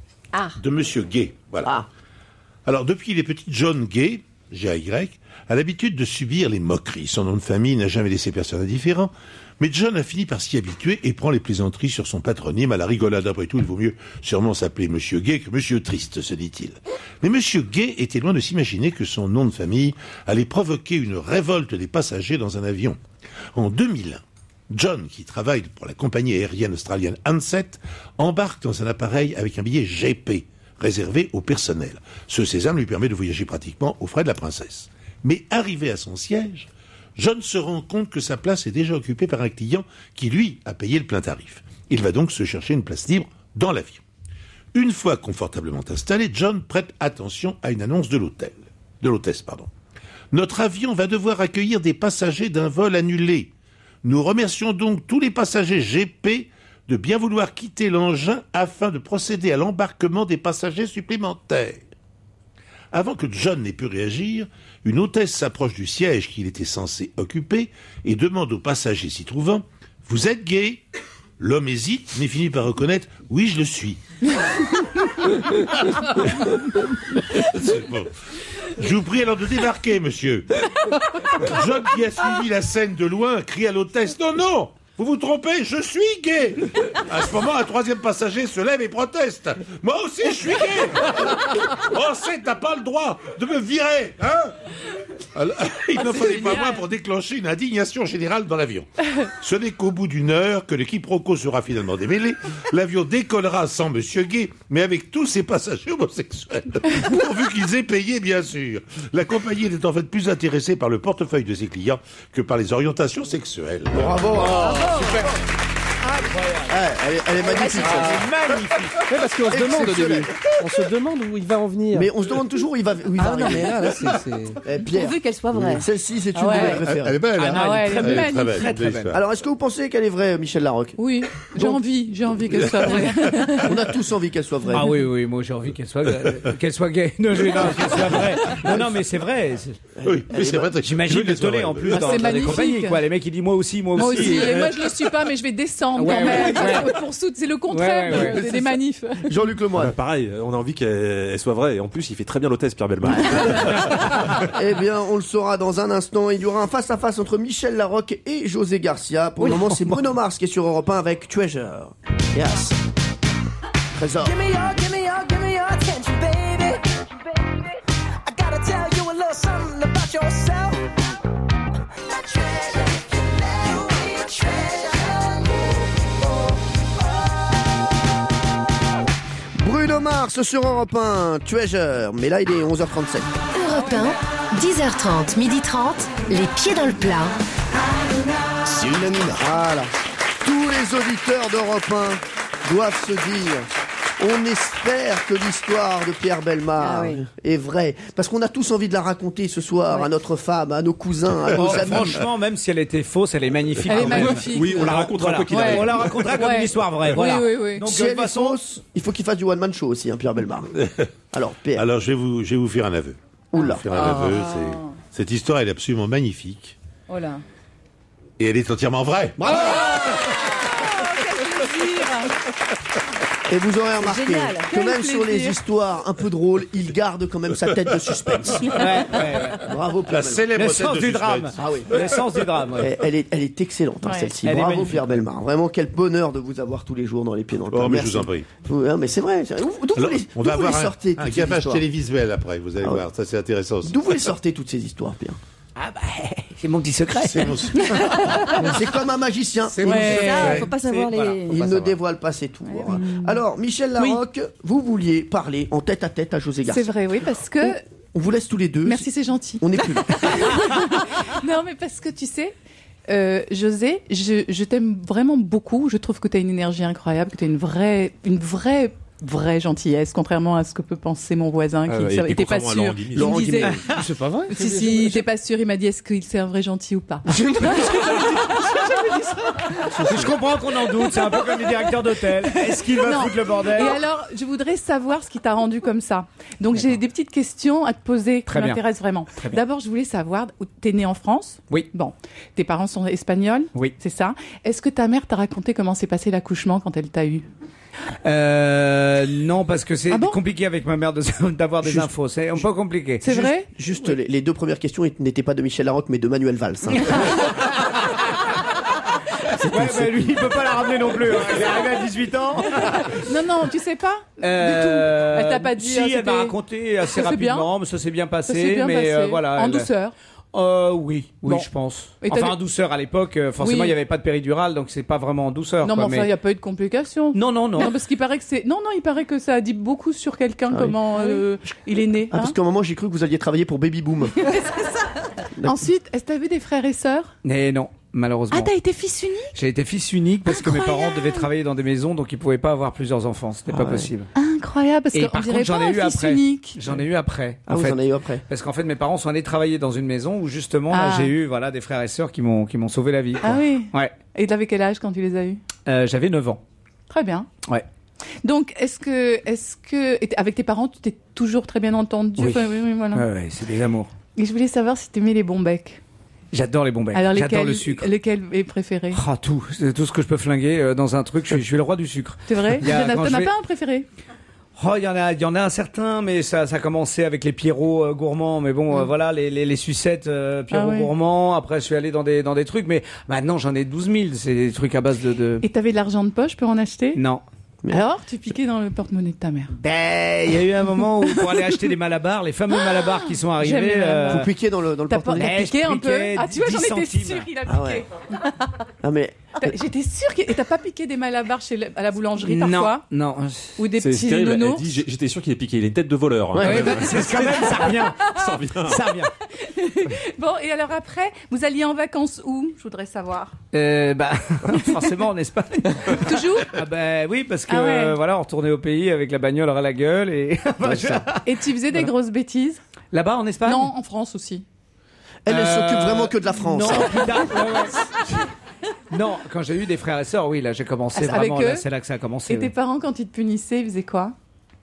de Monsieur Gay. Voilà. Alors depuis qu'il est petit, John Gay, G-A-Y, a l'habitude de subir les moqueries. Son nom de famille n'a jamais laissé personne indifférent, mais John a fini par s'y habituer et prend les plaisanteries sur son patronyme à la rigolade. Après tout, il vaut mieux sûrement s'appeler Monsieur Gay que Monsieur Triste, se dit-il. Mais Monsieur Gay était loin de s'imaginer que son nom de famille allait provoquer une révolte des passagers dans un avion. En 2001, John, qui travaille pour la compagnie aérienne australienne Ansett, embarque dans un appareil avec un billet GP, réservé au personnel. Ce sésame lui permet de voyager pratiquement aux frais de la princesse. Mais arrivé à son siège, John se rend compte que sa place est déjà occupée par un client qui, lui, a payé le plein tarif. Il va donc se chercher une place libre dans l'avion. Une fois confortablement installé, John prête attention à une annonce de l'hôtesse. Notre avion va devoir accueillir des passagers d'un vol annulé. Nous remercions donc tous les passagers GP de bien vouloir quitter l'engin afin de procéder à l'embarquement des passagers supplémentaires. Avant que John n'ait pu réagir, une hôtesse s'approche du siège qu'il était censé occuper et demande aux passagers s'y trouvant « Vous êtes gay ?» L'homme hésite, mais finit par reconnaître « Oui, je le suis. » C'est bon. Je vous prie alors de débarquer, monsieur. John, qui a suivi la scène de loin, crie à l'hôtesse « Non, non, vous vous trompez, je suis gay !» À ce moment, un troisième passager se lève et proteste. « Moi aussi, je suis gay !»« Oh, t'as pas le droit de me virer, hein ?» Alors, il ne fallait pas moins pour déclencher une indignation générale dans l'avion. Ce n'est qu'au bout d'une heure que le quiproquo sera finalement démêlé. L'avion décollera sans Monsieur Gay, mais avec tous ses passagers homosexuels. Pourvu qu'ils aient payé, bien sûr. La compagnie n'était en fait plus intéressée par le portefeuille de ses clients que par les orientations sexuelles. Bravo, super. Elle est magnifique. Oui, parce qu'on se demande au début. On se demande où il va en venir. Mais on se demande toujours où il va non, mais là, Pierre. Pourvu qu'elle soit vraie. Celle-ci, c'est une de mes préférées. Elle est belle. Elle est magnifique. Très belle. Alors, est-ce que vous pensez qu'elle est vraie, Michel Larocque? Oui, j'ai envie qu'elle soit vraie. On a tous envie qu'elle soit vraie. Ah oui, moi j'ai envie qu'elle soit gay. Non, qu'elle soit vraie. Non, mais c'est vrai. Oui, c'est vrai. J'imagine le tollé en plus dans les compagnies, quoi. Les mecs, ils disent moi aussi. Moi aussi. Et moi, je le suis pas, mais je vais descendre quand même. C'est le contraire des manifs. Jean-Luc Lemoyne. Pareil, on a envie qu'elle soit vraie. Et en plus, il fait très bien l'hôtesse, Pierre Bellemare. Eh bien, on le saura dans un instant. Il y aura un face-à-face entre Michel Larocque et José Garcia. Pour le moment, c'est Bruno Mars qui est sur Europe 1 avec Treasure. Yes. Trésor. Give me your attention, baby. I gotta tell you a little something about yourself. Treasure, you be a treasure. Bruno Mars sur Europe 1, Treasure. Mais là, il est 11h37. Europe 1, 10h30, 12h30, les pieds dans le plat. C'est unanime. Voilà. Tous les auditeurs d'Europe 1 doivent se dire... On espère que l'histoire de Pierre Bellemare est vraie. Parce qu'on a tous envie de la raconter ce soir à notre femme, à nos cousins, à nos amis. Franchement, même si elle était fausse, elle est magnifique. Elle est magnifique. Oui, on la racontera quoi qu'il arrive. On la racontera comme une histoire vraie. Voilà. Oui. Donc, si elle est fausse, il faut qu'il fasse du one-man show aussi, Pierre Bellemare. Alors, Pierre. Alors, je vais vous faire un aveu. Oula. Cette histoire, elle est absolument magnifique. Oh là. Et elle est entièrement vraie. Bravo. Et vous aurez remarqué génial. que Quel même sur les plaisir. histoires un peu drôles, il garde quand même sa tête de suspense. Bravo Pierre La célèbre Le tête sens de du suspense. drame. Ah oui. Le sens du drame. Ouais. Elle est excellente, Ouais. celle-ci. Elle est Bravo magnifique. Pierre Bellemare. Vraiment, quel bonheur de vous avoir tous les jours dans les pieds dans le plat. Oh, mais je Merci. vous en prie. Ouais, mais c'est vrai. D'où Alors, vous on va les avoir sortez un toutes ces gavage histoires télévisuel après, vous allez Ah ouais. voir. Ça, c'est intéressant aussi. D'où vous les sortez toutes ces histoires, Pierre? Ah bah, c'est mon petit secret. C'est mon- C'est comme un magicien. C'est Il- mon Ouais, secret. faut pas savoir C'est- voilà. les. Il ne dévoile pas ses tours. Alors, Michel Larocque, vous vouliez parler en tête à tête à José Garcia. C'est vrai, oui, parce que. On vous laisse tous les deux. Merci, c'est gentil. On n'est plus là. Non, mais parce que tu sais, José, je t'aime vraiment beaucoup. Je trouve que tu as une énergie incroyable, que tu as une vraie gentillesse, contrairement à ce que peut penser mon voisin qui et puis n'était pas contrairement à sûr. Laurent Guimier. Il me disait, C'est pas vrai. si, t'es pas sûr, il m'a dit est-ce qu'il c'est un vrai gentil ou pas. Je comprends qu'on en doute. C'est un peu comme les directeurs d'hôtel. Est-ce qu'il va Non. foutre le bordel? Et alors, je voudrais savoir ce qui t'a rendu comme ça. Donc, j'ai des petites questions à te poser Très qui bien. m'intéressent vraiment. Très bien. D'abord, je voulais savoir, t'es né en France? Oui. Bon. Tes parents sont espagnols? Oui. C'est ça? Est-ce que ta mère t'a raconté comment s'est passé l'accouchement quand elle t'a eu? Non, parce que c'est Ah bon compliqué avec ma mère d'avoir des Juste- infos. C'est un peu compliqué. C'est vrai? Juste les deux premières questions n'étaient pas de Michel Larocque, mais de Manuel Valls. hein. Ouais, bah lui, il peut pas la ramener non plus. hein. Il est arrivé à 18 ans. Non, tu sais pas? Du tout. Elle t'a pas dit. Si, ah, elle m'a c'était- raconté assez Ça, c'est bien. rapidement, mais ça s'est bien passé. Ça s'est bien mais passé. voilà. En elle- douceur. Oui, Bon. je pense. Et t'as Enfin, des- en douceur à l'époque, forcément, Oui. il n'y avait pas de péridurale, donc c'est pas vraiment en douceur. Non, mais quoi, enfin, il n'y a pas eu de complications. Non, non, non. Non, parce qu'il paraît que c'est. Non, il paraît que ça a dit beaucoup sur quelqu'un, Ah oui. comment il est né. Ah, parce hein. qu'à un moment, j'ai cru que vous alliez travailler pour Baby Boom. Ensuite, est-ce que t'avais des frères et sœurs? Mais non, malheureusement. Ah, t'as été fils unique? J'ai été fils unique parce que mes parents devaient travailler dans des maisons, donc ils pouvaient pas avoir plusieurs enfants. C'était pas ouais. possible. Incroyable, parce Et qu'on par dirait contre, j'en pas ai un eu fils après. unique. J'en ai eu après. Ah, en vous fait. en avez eu après. Parce qu'en fait, mes parents sont allés travailler dans une maison où justement, là, Ah. j'ai eu des frères et sœurs qui m'ont sauvé la vie. quoi. Ah oui. Ouais. Et t'avais quel âge quand tu les as eus? J'avais 9 ans. Très bien. Ouais. Donc, est-ce que avec tes parents, tu t'es toujours très bien entendu? Oui. Enfin, oui, voilà. Ouais, c'est des amours. Et je voulais savoir si t'aimais les bons becs. J'adore les bons becs. Alors, J'adore le sucre. Lesquels est préféré? Ah, tout. C'est tout ce que je peux flinguer dans un truc. Je suis le roi du sucre. C'est vrai? Il y a- T'en quand as je vais- pas un préféré? Oh, il y en a un certain, mais ça a commencé avec les Pierrot gourmands. Mais bon, voilà, les sucettes Pierrot Ah ouais. gourmands. Après, je suis allé dans des trucs, mais maintenant j'en ai 12 000. C'est des trucs à base de... Et t'avais de l'argent de poche pour en acheter? Non. Alors, tu piquais dans le porte-monnaie de ta mère. Ben, il y a eu un moment où pour aller acheter des malabars, les fameux malabars qui sont arrivés. J'aime Vous piquez dans le T'as porte-monnaie. piqué un peu? piquais Ah, tu vois, j'en 10 étais centimes. sûre qu'il a Ah piqué. ouais. Ah, mais J'étais sûre que... Et t'as pas piqué des malabars à la boulangerie Non, parfois? non. Ou des C'est petits terrible. Elle nonos? dit j'étais sûr qu'il ait piqué les têtes de voleurs. Ouais, Ouais, ben, c'est quand même, ça revient. Ça revient. Ça revient. Bon, et alors après, vous alliez en vacances où? Je voudrais savoir. Bah, forcément en Espagne. Toujours? Ah ben oui, parce que Ah ouais. voilà, on retournait au pays avec la bagnole à la gueule et Et tu faisais des grosses bêtises? là-bas en Espagne. Non, en France aussi. elle s'occupe vraiment que de la France. Non, plus tard, ouais. Non, quand j'ai eu des frères et sœurs, oui, là j'ai commencé Ah, avec vraiment. eux Là, c'est là que ça a commencé. Et tes oui. parents, quand ils te punissaient, ils faisaient quoi?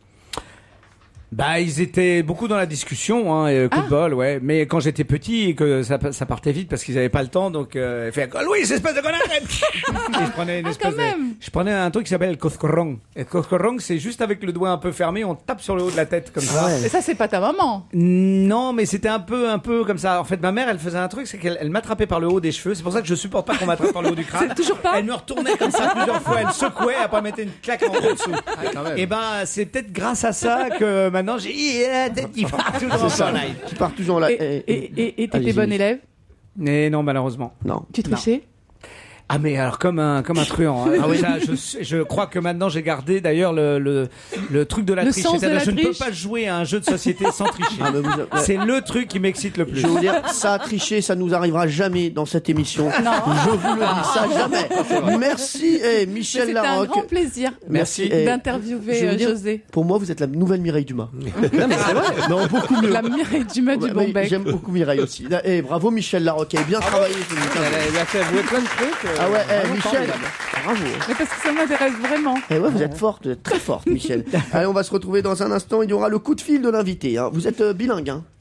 Bah, ils étaient beaucoup dans la discussion, hein, et coup de bol, ouais. Mais quand j'étais petit et que ça partait vite parce qu'ils avaient pas le temps, donc ils fait Louis, espèce de connard. Et je prenais une espèce quand même. je prenais un truc qui s'appelle coscorrong. Et coscorrong, c'est juste avec le doigt un peu fermé, on tape sur le haut de la tête comme ça. Et ça, c'est pas ta maman. Non, mais c'était un peu comme ça. En fait, ma mère, elle faisait un truc, c'est qu'elle m'attrapait par le haut des cheveux. C'est pour ça que je supporte pas qu'on m'attrape par le haut du crâne. C'est toujours pas? Elle me retournait comme ça plusieurs fois, elle secouait, après elle mettait une claque en dessous. Et ben, c'est peut-être grâce à ça que maintenant j'ai la tête qui part toujours en live. Qui part toujours là. Et t'étais Allez-y. bonne élève? Mais non, malheureusement. Non. Tu trichais? Ah mais alors comme un truand. Hein. Ah oui. Ça, je crois que maintenant j'ai gardé d'ailleurs le truc de la Le triche. sens de C'est-à-dire la je ne peux triche. pas jouer à un jeu de société sans tricher. Ah, mais vous- ouais. C'est le truc qui m'excite le plus. Je vais vous dire, ça a triché, ça nous arrivera jamais dans cette émission. Je vous le dis, ça jamais. Merci, Michel C'était un Larocque. grand plaisir Merci. d'interviewer je vais vous dire, José. Pour moi, vous êtes la nouvelle Mireille Dumas. Non, mais c'est vrai. Non, beaucoup mieux. La Mireille Dumas du Ouais, bon mais bec. J'aime beaucoup Mireille aussi. Et bravo Michel Larocque, elle a bien travaillé. Elle a fait avouer plein de trucs. Ah ouais, vraiment Michel, formidable. bravo. Mais parce que ça m'intéresse vraiment. Eh ouais, vous êtes forte, vous êtes très forte, Michel. Allez, on va se retrouver dans un instant. Il y aura le coup de fil de l'invité. Hein. Vous êtes bilingue, hein?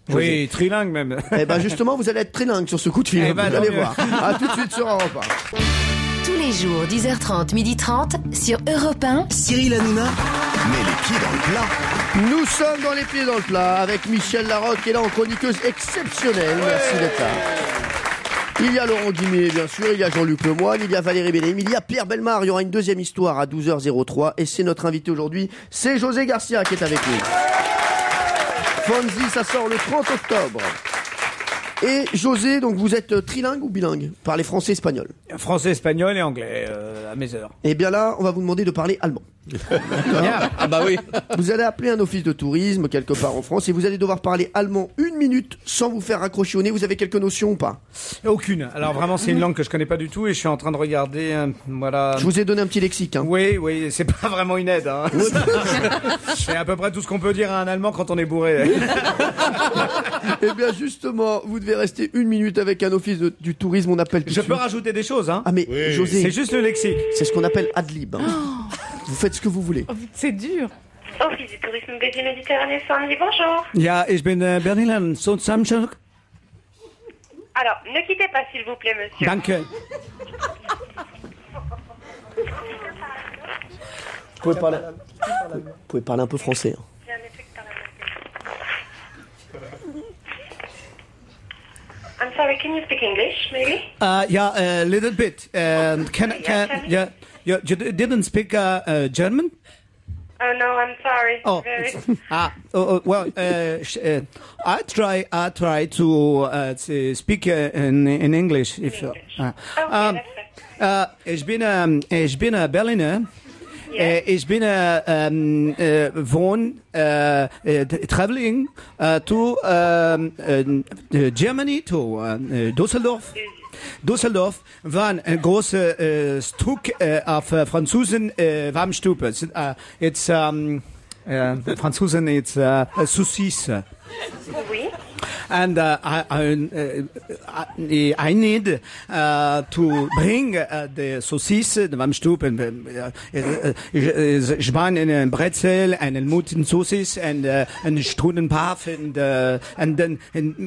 José. Oui, trilingue même. Eh ben justement, vous allez être trilingue sur ce coup de fil. Eh ben, vous allez tant mieux. voir. À tout de suite sur Europe 1. Tous les jours, 10h30, 12h30 sur Europe 1. Cyril Hanouna met les pieds dans le plat. Nous sommes dans les pieds dans le plat avec Michel Larocque qui est là en chroniqueuse exceptionnelle. Merci d'être là. Il y a Laurent Guimet, bien sûr, il y a Jean-Luc Lemoyne, il y a Valérie Bénéim, il y a Pierre Bellemare. Il y aura une deuxième histoire à 12h03 et c'est notre invité aujourd'hui, c'est José Garcia qui est avec nous. Fonzie, ça sort le 30 octobre. Et José, donc vous êtes trilingue ou bilingue? Parlez français, espagnol. Français, espagnol et anglais à mes heures. Et bien là, on va vous demander de parler allemand. Ah bah oui. Vous allez appeler un office de tourisme quelque part en France et vous allez devoir parler allemand 1 minute sans vous faire raccrocher au nez. Vous avez quelques notions ou pas? Aucune. Alors vraiment, c'est une langue que je connais pas du tout et je suis en train de regarder. Voilà. Je vous ai donné un petit lexique. Hein. Oui, c'est pas vraiment une aide. Hein. C'est à peu près tout ce qu'on peut dire à un Allemand quand on est bourré. Eh bien justement, vous devez rester 1 minute avec un office du tourisme. On appelle. Je peux rajouter des choses. Hein. Ah mais José, c'est juste le lexique. C'est ce qu'on appelle ad-lib. Hein. Vous faites ce que vous voulez. C'est dur. Office du tourisme Béziers Méditerranée, Sandy, bonjour. Ja, ich bin Berliner Samstag. Alors, ne quittez pas, s'il vous plaît, monsieur. Danke. Vous pouvez parler un peu français. Hein. I'm sorry, can you speak English, maybe? Yeah, a little bit. You didn't speak German? Oh no, I'm sorry. Oh, well, I try to speak in English. If ich bin Berliner. Ich bin traveling to Germany, to Düsseldorf. Düsseldorf war ein großes Stück auf Franzosen Warmstube. It's Franzosen, it's saucisse. Oui. And I need to bring the saucisse, the Warmstube, ich meine einen Brezel, einen Muten Saucisse, and einen Strudenpaff, and then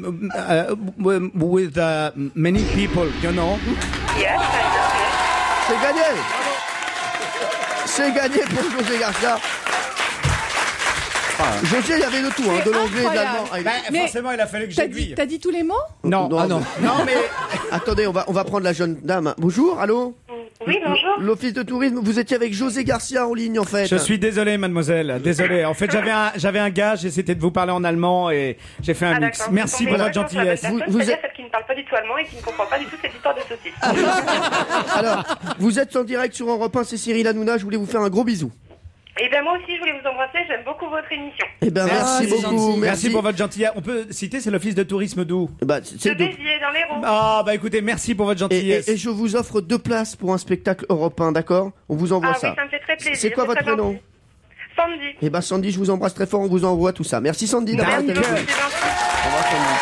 with many people, you know. Yes, I know. C'est gagné. C'est gagné pour José Garcia. José, il y avait de tout, hein, de l'anglais, de l'allemand. Mais forcément, il a fallu que j'aiguille. T'as dit tous les mots? Non, non, mais attendez, on va prendre la jeune dame. Bonjour, allô? Oui, bonjour. L'office de tourisme, vous étiez avec José Garcia en ligne, en fait. Je suis désolé, mademoiselle, désolé. En fait, j'avais un gage et c'était de vous parler en allemand et j'ai fait un mix. Merci pour votre gentillesse. Vous êtes celle qui ne parle pas du tout allemand et qui ne comprend pas du tout cette histoire de saucisse. Alors, vous êtes en direct sur Europe 1, c'est Cyril Hanouna, je voulais vous faire un gros bisou. Eh bien, moi aussi, je voulais vous embrasser. J'aime beaucoup votre émission. Eh ben, merci beaucoup. Merci pour votre gentillesse. On peut citer, c'est l'office de tourisme d'où? C'est de Béziers, dans l'Hérault. Ah, bah écoutez, merci pour votre gentillesse. Et je vous offre 2 places pour un spectacle européen, d'accord? On vous envoie ça. Oui, ça me fait très plaisir. C'est quoi votre prénom? Sandy. Eh ben, Sandy, je vous embrasse très fort. On vous envoie tout ça. Merci, Sandy, d'avoir été avec nous. Au revoir, Sandy.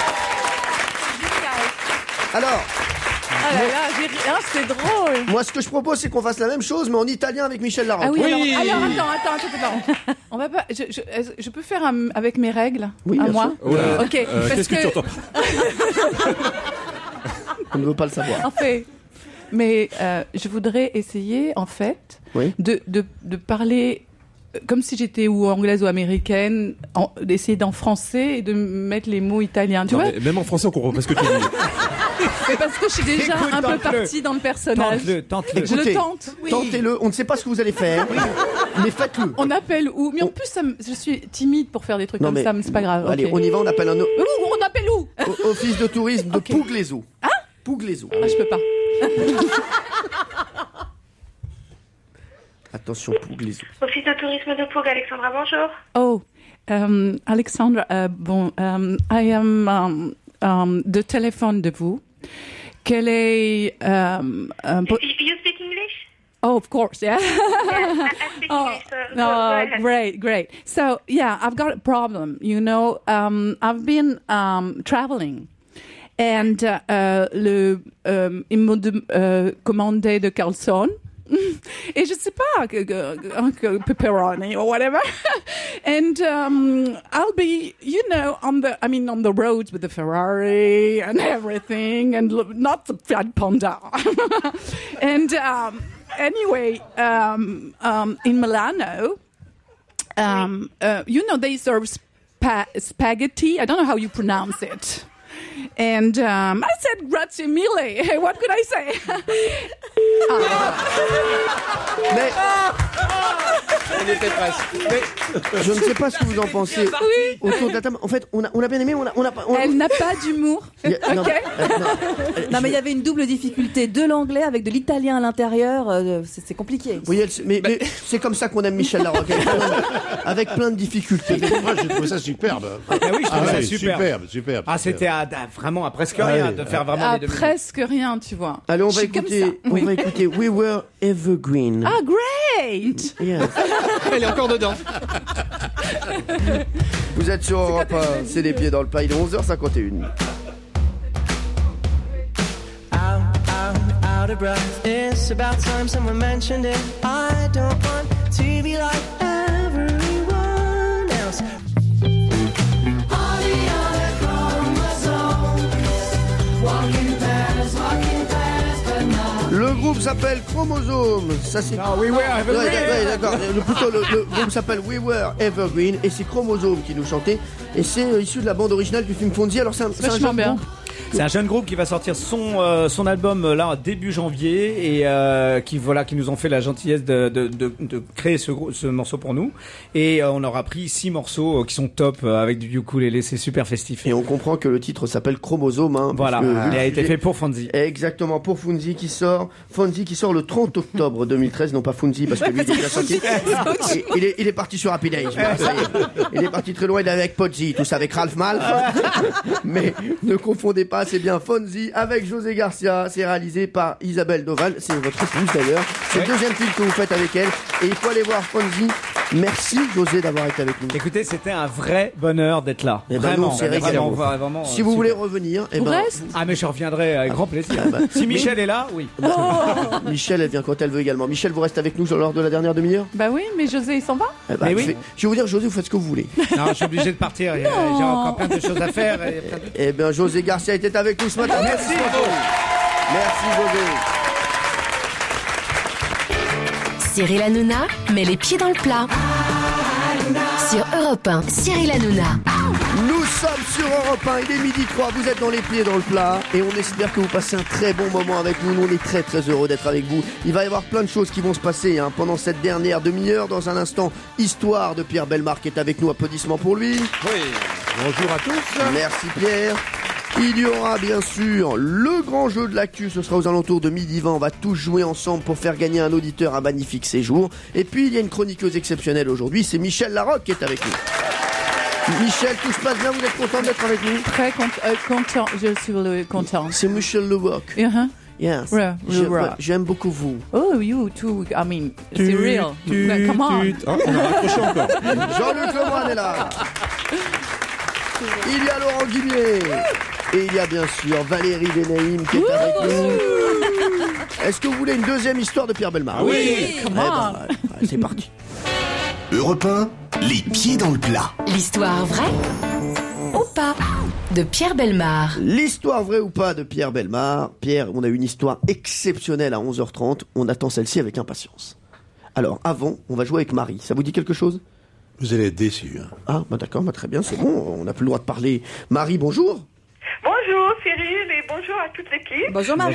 Alors. Ah là là, c'est drôle. Moi, ce que je propose, c'est qu'on fasse la même chose, mais en italien avec Michel Larocque. Ah oui, alors attends. On va pas. Je peux faire avec mes règles. Oui, à bien moi. sûr. Ok. Qu'est-ce que tu entends? On ne veut pas le savoir. En fait, mais je voudrais essayer, en fait, de parler comme si j'étais ou anglaise ou américaine, d'essayer d'en français et de mettre les mots italiens. Tu vois? Même en français, on comprend pas ce que tu dis. C'est parce que je suis déjà un peu partie dans le personnage. Tente-le. Je le tente. Oui. Tentez-le. On ne sait pas ce que vous allez faire, mais faites-le. On appelle où? Mais en plus, je suis timide pour faire des trucs comme ça, mais c'est pas grave. Allez, on y va. On appelle un. On appelle où? Office de tourisme de Pugliese. Hein? Pugliese. Ah, je peux pas. Attention, Pugliese. Office de tourisme de Poug, Alexandra, bonjour. Oh, Alexandra, I am de téléphone de vous. Quel est... You speak English? Oh, of course, yeah. I speak English, so go ahead. Great. So, yeah, I've got a problem. You know, I've been traveling. And il m'a commandé de caleçon. et je sais pas, pepperoni or whatever. And I'll be, on the road with the Ferrari and everything, and not the Fiat Panda. And anyway, in Milano, they serve spaghetti. I don't know how you pronounce it. And I said grazie mille. What could I say? Mais on était presque. Mais je ne sais pas ce que vous en pensez autour de la table. En fait, on a bien aimé. Elle n'a pas d'humour. Non, mais il y avait une double difficulté de l'anglais avec de l'italien à l'intérieur. C'est compliqué. Oui, mais c'est comme ça qu'on aime Michel Larocque, avec plein de difficultés. Moi, j'ai trouvé ça superbe. Ah oui, je trouvais ça superbe. Superbe. Ah, c'était vraiment à presque rien de faire vraiment les 2 minutes. Presque rien, tu vois. Allez, on va écouter We Were Evergreen. Ah, great! Yeah. Elle est encore dedans. Vous êtes sur Europe 1, c'est les pieds dans le plat, il est 11h51. Out of breath. It's about time someone mentioned it. I don't want to be like everyone else. All the other chromosomes walking past, but not. Le groupe s'appelle Chromosome. Ça c'est. Ah, We Were Evergreen. Ouais, d'accord. Plutôt le groupe s'appelle We Were Evergreen et c'est Chromosome qui nous chantait et c'est issu de la bande originale du film Fonzie. Alors c'est un jeune groupe. C'est un jeune groupe qui va sortir son album là début janvier et qui nous ont fait la gentillesse de créer ce morceau pour nous et on aura pris 6 morceaux qui sont top avec du ukulélé, c'est super festif. Et on comprend que le titre s'appelle Chromosome. Voilà, il a été fait pour Fonzie. Exactement, pour Fonzie qui sort le 30 octobre 2013, non pas Fonzie parce que lui il est déjà sorti. Il est parti sur Happy Days. Il est parti très loin, il est avec Pozzi, tout ça avec Ralph Malf. Mais ne confondez pas, c'est bien Fonzie avec José Garcia, c'est réalisé par Isabelle Doval, c'est votre épouse d'ailleurs, c'est le deuxième film que vous faites avec elle et il faut aller voir Fonzie. Merci José d'avoir été avec nous. Écoutez, c'était un vrai bonheur d'être là. Vraiment, c'est vraiment, si vous voulez revenir, ah mais je reviendrai avec grand plaisir. Si Michel est là, oui. Michel, elle vient quand elle veut également. Michel, vous restez avec nous lors de la dernière demi-heure? Bah oui, mais José il s'en va. Mais oui. Je vais vous dire, José, vous faites ce que vous voulez. Non, je suis obligé de partir. J'ai encore plein de choses à faire. Eh bien, José Garcia était avec nous ce matin. Merci. Merci José. Cyril Hanouna met les pieds dans le plat. Sur Europe 1, Cyril Hanouna. Nous sommes sur Europe 1, il est 12h03, vous êtes dans les pieds dans le plat et on espère que vous passez un très bon moment avec nous. Nous on est très très heureux d'être avec vous. Il va y avoir plein de choses qui vont se passer pendant cette dernière demi-heure. Dans un instant, histoire de Pierre Bellemare qui est avec nous. Applaudissements pour lui. Oui, bonjour à tous. Merci Pierre. Il y aura bien sûr le grand jeu de l'actu, ce sera aux alentours de 12h20, on va tous jouer ensemble pour faire gagner à un auditeur un magnifique séjour. Et puis il y a une chroniqueuse exceptionnelle aujourd'hui, c'est Michel Larocque qui est avec nous. Michel, tout se passe bien, vous êtes content d'être avec nous? Très content, je suis content. C'est Michel Larocque. Yes. J'aime beaucoup vous. Oh, you too. I mean, Cyril. Come on. On a raccroché encore. Jean-Luc Lemoyne est là. Il y a Laurent Guimier. Et il y a bien sûr Valérie Benaïm qui est avec nous. Est-ce que vous voulez une deuxième histoire de Pierre Bellemare? Oui, c'est parti. Europe 1, les pieds dans le plat. L'histoire vraie ou pas de Pierre Bellemare. L'histoire vraie ou pas de Pierre Bellemare. Pierre, on a une histoire exceptionnelle à 11h30. On attend celle-ci avec impatience. Alors, avant, on va jouer avec Marie. Ça vous dit quelque chose? Vous allez être déçus. Ah, d'accord, très bien, c'est bon. On n'a plus le droit de parler. Marie, bonjour. Bonjour Cyril et bonjour à toute l'équipe. Bonjour Marie.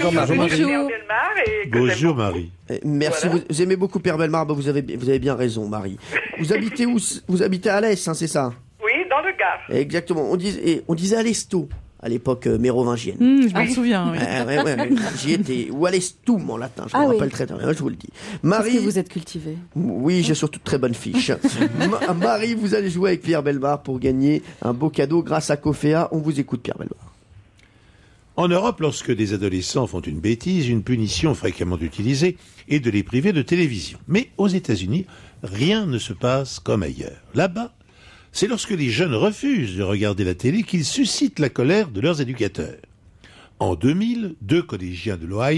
Bonjour Marie. Merci, voilà. Vous aimez beaucoup Pierre Bellemare, vous avez bien raison Marie. Vous habitez où? Vous habitez à Alès, c'est ça? Oui, dans le Gard. Exactement, on disait Alesto à l'époque mérovingienne. Je me souviens, oui. Ouais, j'y étais. Ou Alestum en latin, je me rappelle très bien, je vous le dis. Marie, est-ce que vous êtes cultivée? Oui, j'ai surtout de très bonnes fiches. Marie, vous allez jouer avec Pierre Bellemare pour gagner un beau cadeau grâce à Cofea. On vous écoute Pierre Bellemare. En Europe, lorsque des adolescents font une bêtise, une punition fréquemment utilisée est de les priver de télévision. Mais aux États-Unis, rien ne se passe comme ailleurs. Là-bas, c'est lorsque les jeunes refusent de regarder la télé qu'ils suscitent la colère de leurs éducateurs. En 2000, 2 collégiens de l'Ohio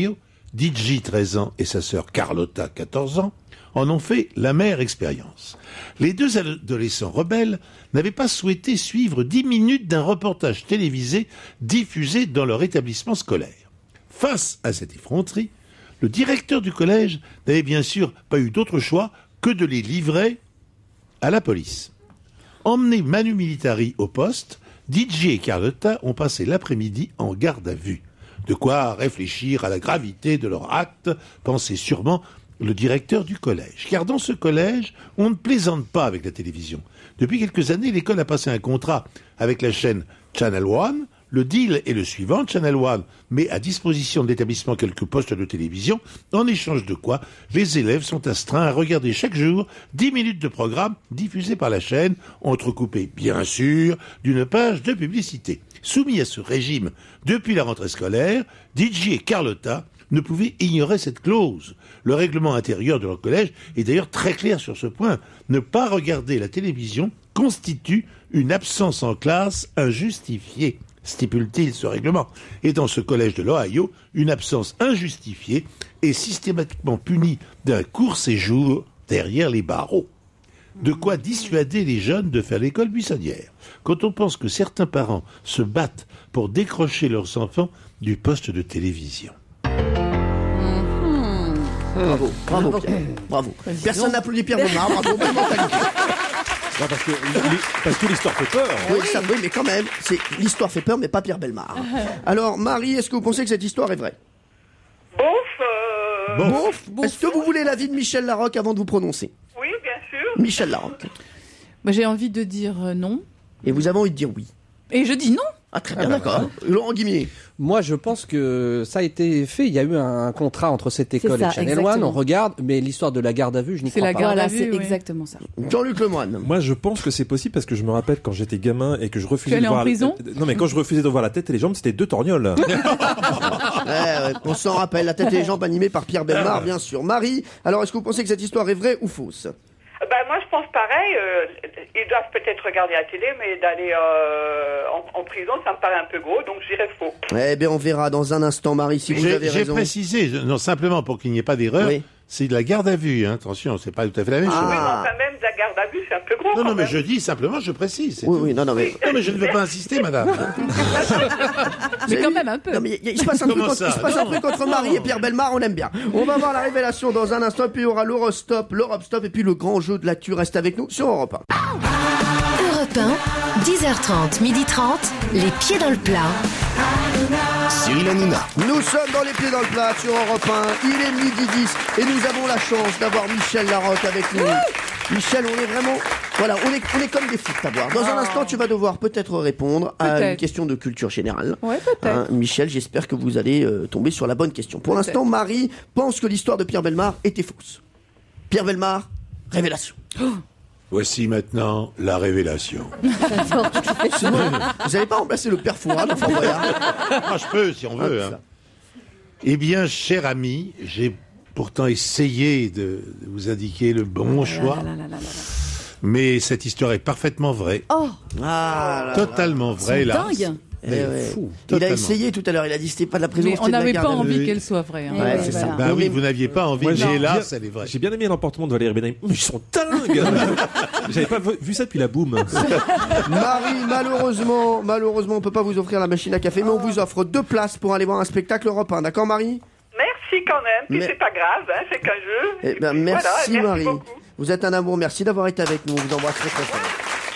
Digi, 13 ans, et sa sœur Carlotta, 14 ans, en ont fait l'amère expérience. Les deux adolescents rebelles n'avaient pas souhaité suivre 10 minutes d'un reportage télévisé diffusé dans leur établissement scolaire. Face à cette effronterie, le directeur du collège n'avait bien sûr pas eu d'autre choix que de les livrer à la police. Emmenés manu militari au poste, DJ et Carlotta ont passé l'après-midi en garde à vue. De quoi réfléchir à la gravité de leur acte, pensait sûrement le directeur du collège. Car dans ce collège, on ne plaisante pas avec la télévision. Depuis quelques années, l'école a passé un contrat avec la chaîne Channel One. Le deal est le suivant. Channel One met à disposition de l'établissement quelques postes de télévision, en échange de quoi les élèves sont astreints à regarder chaque jour 10 minutes de programme diffusés par la chaîne, entrecoupés bien sûr d'une page de publicité. Soumis à ce régime depuis la rentrée scolaire, DJ et Carlotta ne pouvaient ignorer cette clause. Le règlement intérieur de leur collège est d'ailleurs très clair sur ce point. Ne pas regarder la télévision constitue une absence en classe injustifiée, stipule-t-il ce règlement. Et dans ce collège de l'Ohio, une absence injustifiée est systématiquement punie d'un court séjour derrière les barreaux. De quoi dissuader les jeunes de faire l'école buissonnière. Quand on pense que certains parents se battent pour décrocher leurs enfants du poste de télévision. Bravo, bravo, Pierre. Bravo. Personne n'applaudit Pierre Bellemare, bravo, bonne mentalité. Non, parce que l'histoire fait peur. Oui, ça, oui, mais quand même, l'histoire fait peur, mais pas Pierre Bellemare. Alors, Marie, est-ce que vous pensez que cette histoire est vraie? Bof. Est-ce que vous voulez l'avis de Michel Larocque avant de vous prononcer? Oui, bien sûr. Michel Larocque. Moi, j'ai envie de dire non. Et vous avez envie de dire oui? Et je dis non. Ah, très bien, d'accord. Laurent Guimier. Moi, je pense que ça a été fait. Il y a eu un contrat entre cette école ça, et Channel exactement. One. On regarde, mais l'histoire de la garde à vue, je n'y crois pas. Voilà, c'est exactement ça. Jean-Luc Lemoyne. Moi, je pense que c'est possible parce que je me rappelle quand j'étais gamin et que je refusais Tu allais de voir en prison non, mais quand je refusais de voir la tête et les jambes, c'était 2 torgnoles. Ouais, on s'en rappelle, la tête et les jambes animées par Pierre Bellemare, bien sûr. Marie, alors est-ce que vous pensez que cette histoire est vraie ou fausse? Moi, je pense pareil. Ils doivent peut-être regarder la télé, mais d'aller en prison, ça me paraît un peu gros, donc je dirais faux. Eh bien, on verra dans un instant, Marie, si vous avez J'ai raison. précisé, non, simplement pour qu'il n'y ait pas d'erreur, Oui. c'est de la garde à vue. Hein. Attention, c'est pas tout à fait la même chose. Oui, mais enfin, même de la garde à vue, c'est un peu gros. Non, quand mais même. je dis simplement, je précise. c'est Oui, tout. oui, non, mais... Non, mais je ne veux pas insister, madame. Mais quand même un peu. Non, mais il se passe un, truc, Comment ça il se passe un Non. truc entre Marie et Pierre Bellemare, on aime bien. On va voir la révélation dans un instant, puis il y aura l'Eurostop, l'Europe-Stop, et puis le grand jeu de l'actu. Reste avec nous sur Europe 1. Europe 1, 10h30, 12h30, les pieds dans le plat. Cyril Hanouna. Nous sommes dans les pieds dans le plat sur Europe 1. Il est midi 10 et nous avons la chance d'avoir Michel Larocque avec nous. Michel, on est vraiment... Voilà, on est comme des fous de t'avoir. Dans un instant, tu vas devoir peut-être répondre à une question de culture générale. Ouais, peut-être. Michel, j'espère que vous allez tomber sur la bonne question. Pour l'instant, Marie pense que l'histoire de Pierre Bellemare était fausse. Pierre Bellemare, révélation. Voici maintenant la révélation. Vous n'allez pas remplacer le père Fouras dans Fort Boyard? Ah, je peux, si on veut. Hein. Eh bien, cher ami, j'ai pourtant essayé de vous indiquer le bon choix. Mais cette histoire est parfaitement vraie. Oh, Totalement vraie, là. dingue. Mais ouais. fou. Il a Totalement. essayé tout à l'heure, il a dit c'était pas de la prison, Mais c'était on de la n'avait garde pas à vue. envie qu'elle soit vraie. Hein. Ouais, c'est ça. Bah oui, vous n'aviez pas envie, Moi, mais j'ai là, bien- c'est vrai. J'ai bien aimé l'emportement de Valérie Bénaïm. Ils sont dingues. J'avais pas vu ça depuis la boum. Marie, malheureusement, on peut pas vous offrir la machine à café, mais on vous offre 2 places pour aller voir un spectacle Europe 1. D'accord, Marie? Merci quand même, puis Mais- c'est pas grave, hein, c'est qu'un jeu. Eh Et ben, puis merci, voilà, Marie. beaucoup. Vous êtes un amour, merci d'avoir été avec nous. On vous embrasse très très fort.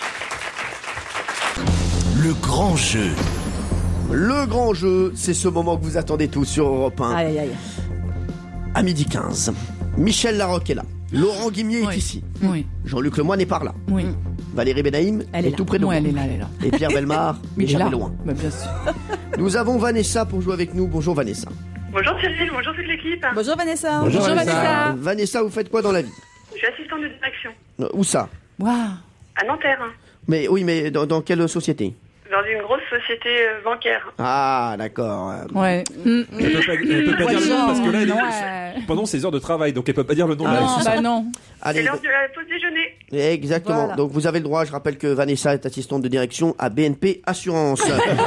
Le grand jeu. Le grand jeu, c'est ce moment que vous attendez tous sur Europe 1. Aïe, aïe, aïe. À 12h15, Michel Larocque est là. Laurent Guimier est ici. Oui. Jean-Luc Lemoyne est par là. Oui. Valérie Bénaïm Elle est, est là. tout près de Ouais, vous. elle est là. Et Pierre Bellemare Mais est il est là. jamais loin. Bah, bien sûr. Nous avons Vanessa pour jouer avec nous. Bonjour Vanessa. Bonjour Cyril, bonjour toute l'équipe. Bonjour Vanessa. Bonjour Vanessa. Vanessa, vous faites quoi dans la vie? Je suis assistante de direction Où ça? Waouh. à Nanterre, hein, Mais oui, mais dans quelle société? dans une grosse société bancaire. Ah, d'accord. Ouais. Elle peut pas dire le nom parce que là, elle est Ouais. pendant ses heures de travail, donc elle peut pas dire le nom. Ah, là, non, elle est sous bah ça. non. C'est Allez, l'heure de la pause déjeuner. Exactement. Voilà. Donc vous avez le droit, je rappelle que Vanessa est assistante de direction à BNP Assurance.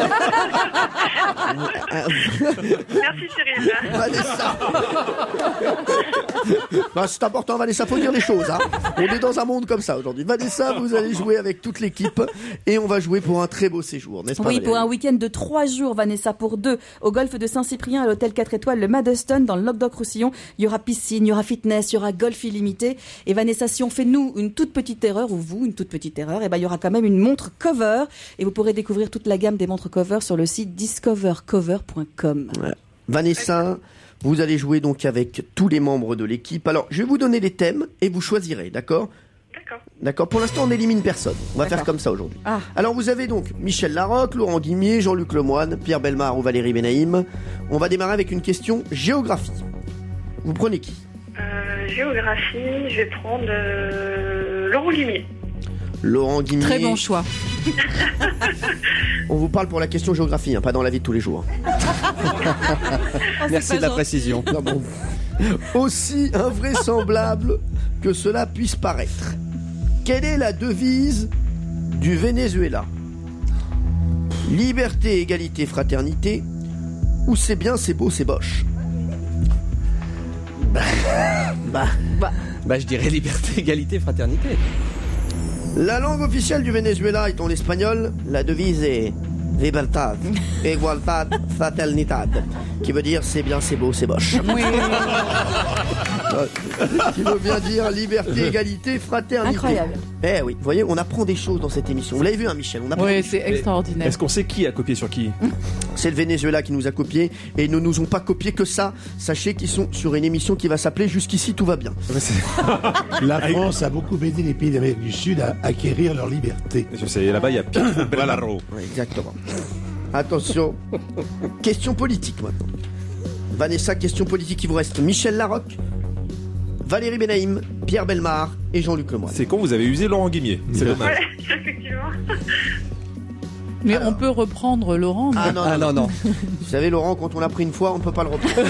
Merci Cyril. Vanessa. Bah, c'est important, Vanessa, faut dire les choses. Hein. On est dans un monde comme ça aujourd'hui. Vanessa, vous allez jouer avec toute l'équipe et on va jouer pour un très beau séjour, n'est-ce pas? Oui, Valérie pour un week-end de 3 jours, Vanessa, pour 2, au golfe de Saint-Cyprien, à l'hôtel 4 étoiles, le Maddeston, dans le Languedoc-Roussillon. Il y aura piscine, il y aura fitness, il y aura golf illimité. Et Vanessa, si on fait nous une toute petite erreur, ou vous une toute petite erreur, et ben il y aura quand même une montre cover. Et vous pourrez découvrir toute la gamme des montres cover sur le site discovercover.com. Ouais. Vanessa, vous allez jouer donc avec tous les membres de l'équipe. Alors, je vais vous donner les thèmes et vous choisirez, d'accord? D'accord. Pour l'instant, on n'élimine personne. On va faire comme ça aujourd'hui. Ah. Alors, vous avez donc Michel Larocque, Laurent Guimier, Jean-Luc Lemoyne, Pierre Bellemare ou Valérie Benaïm. On va démarrer avec une question géographie. Vous prenez qui? Géographie, je vais prendre Laurent Guimier. Laurent Guimier. Très bon choix. On vous parle pour la question géographie, hein, pas dans la vie de tous les jours. Merci de la précision. Non, bon. Aussi invraisemblable que cela puisse paraître, quelle est la devise du Venezuela? Liberté, égalité, fraternité, ou c'est bien, c'est beau, c'est boche? Bah, je dirais liberté, égalité, fraternité. La langue officielle du Venezuela étant l'espagnol, la devise est Libertad, Igualdad, Fraternidad, qui veut dire c'est bien, c'est beau, c'est boche. Oui. Qui veut bien dire liberté, égalité, fraternité. Incroyable. Eh oui, vous voyez, on apprend des choses dans cette émission. Vous l'avez vu, hein, Michel? On apprend Oui, des c'est choses. extraordinaire. Est-ce qu'on sait qui a copié sur qui? C'est le Venezuela qui nous a copié et ils ne nous ont pas copié que ça. Sachez qu'ils sont sur une émission qui va s'appeler Jusqu'ici tout va bien. La France a beaucoup aidé les pays d'Amérique du Sud à acquérir leur liberté. Là-bas, il y a Pietro Bellemare. Ouais, exactement. Attention. Question politique maintenant. Vanessa, question politique, il vous reste Michel Larocque, Valérie Benaïm, Pierre Bellemare et Jean-Luc Lemoyne. C'est con, vous avez usé Laurent Guimier. C'est dommage. Ouais, effectivement. Mais on peut reprendre Laurent. Ah non. non. Vous savez, Laurent, quand on l'a pris une fois, on ne peut pas le reprendre.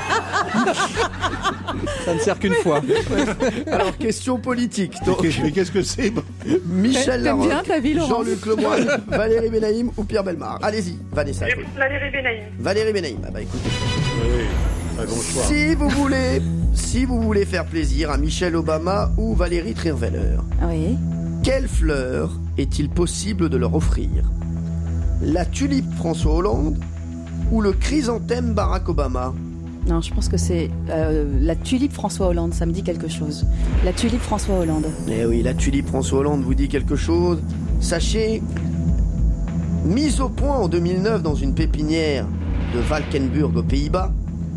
Ça ne sert qu'une fois. Alors, question politique. Donc, Mais qu'est-ce que c'est? Michel T'aimes bien Larocque, ta vie, Laurent? Jean-Luc Lemoyne, Valérie Benaïm ou Pierre Bellemare? Allez-y, Vanessa. Je vais prendre Valérie Benaïm. Valérie Benaïm, ah bah écoutez. Oui, très bon choix. Si vous voulez faire plaisir à Michelle Obama ou Valérie Trierweiler, Oui. quelle fleur est-il possible de leur offrir? La tulipe François Hollande ou le chrysanthème Barack Obama? Non, je pense que c'est la tulipe François Hollande, ça me dit quelque chose. La tulipe François Hollande. Eh oui, la tulipe François Hollande vous dit quelque chose. Sachez, mise au point en 2009 dans une pépinière de Valkenburg aux Pays-Bas,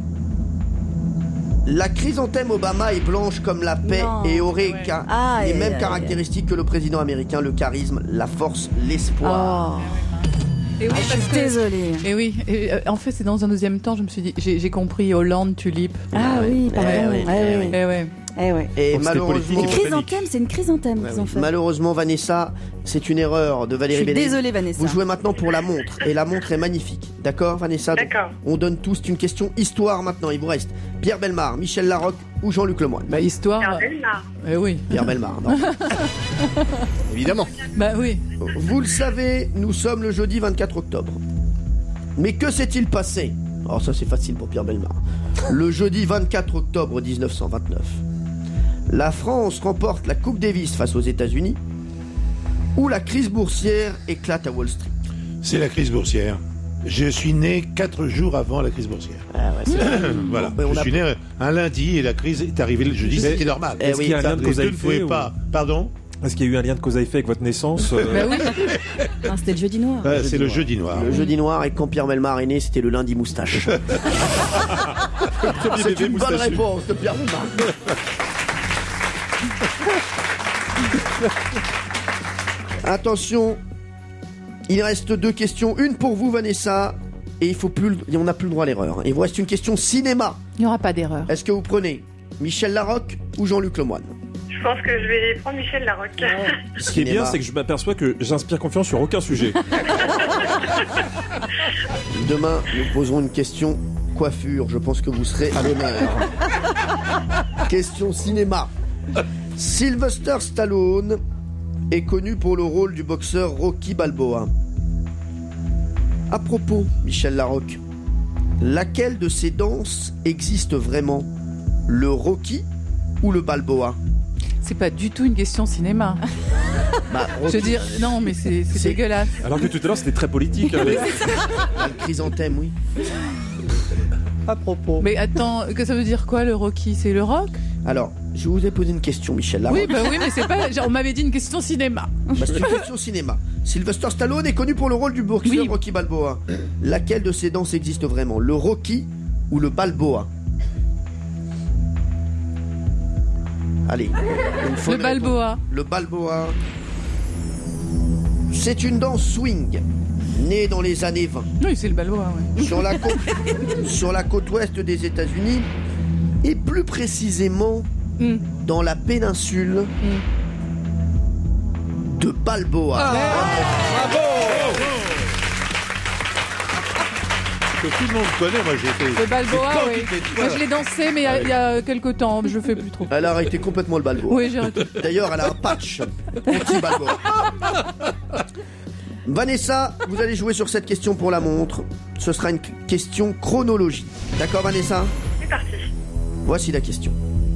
la chrysanthème Obama est blanche comme la paix Non. et aurait les mêmes aïe, caractéristiques que le président américain, le charisme, la force, l'espoir. Et oui, Je suis désolée. Et oui, en fait, c'est dans un deuxième temps, je me suis dit, j'ai compris Hollande, tulipe. Ah oui, pardon. oui, Eh ouais. Eh ouais. Et Donc, c'était malheureusement, Une chrysanthème, c'est une chrysanthème qu'ils ont fait. malheureusement, Vanessa, c'est une erreur de Je Valérie suis Benaïm. désolée, Vanessa. Vous jouez maintenant pour la montre, et la montre est magnifique. D'accord, Vanessa? Donc, D'accord. on donne tous une question histoire maintenant. Il vous reste Pierre Bellemare, Michel Larocque ou Jean-Luc Lemoyne? Bah, histoire. Pierre Bellemare. Eh oui. Pierre Bellemare, non. Évidemment. Bah oui. Vous le savez, nous sommes le jeudi 24 octobre. Mais que s'est-il passé? Alors ça, c'est facile pour Pierre Bellemare. Le jeudi 24 octobre 1929, la France remporte la Coupe Davis face aux États-Unis, où la crise boursière éclate à Wall Street. C'est la crise boursière. Je suis né 4 jours avant la crise boursière. Ah ouais, Voilà. Mais on Je a- suis né un lundi et la crise est arrivée le jeudi. C'était normal. Eh Est-ce qu'il y a un lien de cause à Les deux ne pouvaient effet pas. Pardon? Est-ce qu'il y a eu un lien de cause à effet avec votre naissance Bah oui. Non, c'était le jeudi noir. C'est le jeudi noir. Le jeudi noir, et quand Pierre Bellemare est né, c'était le lundi moustache. C'est une bonne réponse de Pierre Bellemare. Attention, il reste 2 questions. Une pour vous, Vanessa, et on n'a plus le droit à l'erreur. Il vous reste une question cinéma. Il n'y aura pas d'erreur. Est-ce que vous prenez Michel Larocque ou Jean-Luc Lemoyne? Je pense que je vais prendre Michel Larocque. Ce qui est bien, c'est que je m'aperçois que j'inspire confiance sur aucun sujet. Demain, nous poserons une question coiffure. Je pense que vous serez à l'honneur. Question cinéma. Sylvester Stallone est connu pour le rôle du boxeur Rocky Balboa. À propos, Michel Larocque, laquelle de ces danses existe vraiment? Le Rocky ou le Balboa? C'est pas du tout une question cinéma. Je veux dire, non, mais c'est dégueulasse. Alors que tout à l'heure, c'était très politique. Hein, le chrysanthème, oui. À propos. Mais attends, que ça veut dire quoi, le Rocky? C'est le rock? Alors, je vous ai posé une question, Michel Larocque. Oui, mais c'est pas... Genre, on m'avait dit une question cinéma. C'est une question cinéma. Sylvester Stallone est connu pour le rôle du boxeur Rocky Balboa. Laquelle de ces danses existe vraiment? Le Rocky ou le Balboa? Allez. Le Balboa. Le Balboa. C'est une danse swing, née dans les années 20. Oui, c'est le Balboa, ouais. Sur la côte ouest des États-Unis, et plus précisément dans la péninsule de Balboa. Bravo! Que tout le monde connaît, moi j'ai fait. Le Balboa, oui. Moi je l'ai dansé, mais il y a quelques temps, je fais plus trop. Elle a arrêté complètement le Balboa. Oui, j'ai arrêté. D'ailleurs, elle a un patch anti-Balboa. Vanessa, vous allez jouer sur cette question pour la montre. Ce sera une question chronologie. D'accord, Vanessa? C'est parti. Voici la question.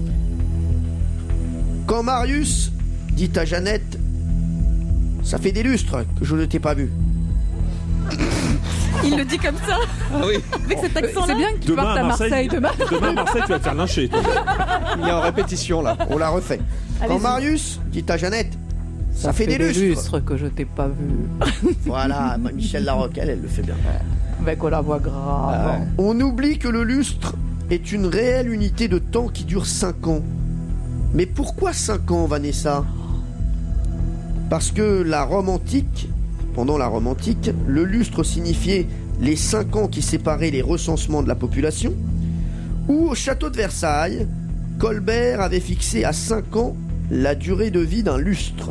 Quand Marius dit à Jeannette, ça fait des lustres que je ne t'ai pas vu. Il le dit comme ça. Ah oui. Avec cet accent-là. C'est bien que tu partes à Marseille demain. Demain à Marseille, tu vas te faire lyncher. Toi. Il est en répétition là. On la refait. Quand Marius dit à Jeannette, ça fait des lustres que je t'ai pas vu. Voilà, Michel Larocque, elle le fait bien. Avec la voix grave. On oublie que le lustre est une réelle unité de temps qui dure 5 ans. Mais pourquoi 5 ans, Vanessa? Parce que pendant la Rome antique, le lustre signifiait les 5 ans qui séparaient les recensements de la population, ou au château de Versailles, Colbert avait fixé à 5 ans la durée de vie d'un lustre.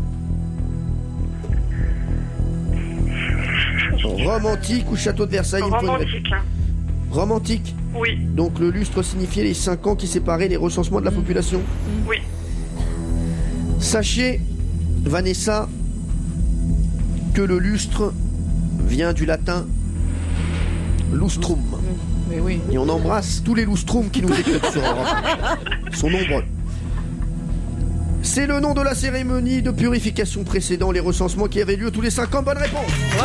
Rome antique ou château de Versailles? Romantique. Rome antique? Oui. Donc le lustre signifiait les 5 ans qui séparaient les recensements de la population? Oui. Sachez, Vanessa, que le lustre vient du latin lustrum. Mais oui. Et on embrasse tous les lustrums qui nous écoutent sur Europe. Ils sont nombreux. C'est le nom de la cérémonie de purification précédant les recensements qui avaient lieu tous les 5 ans. Bonne réponse.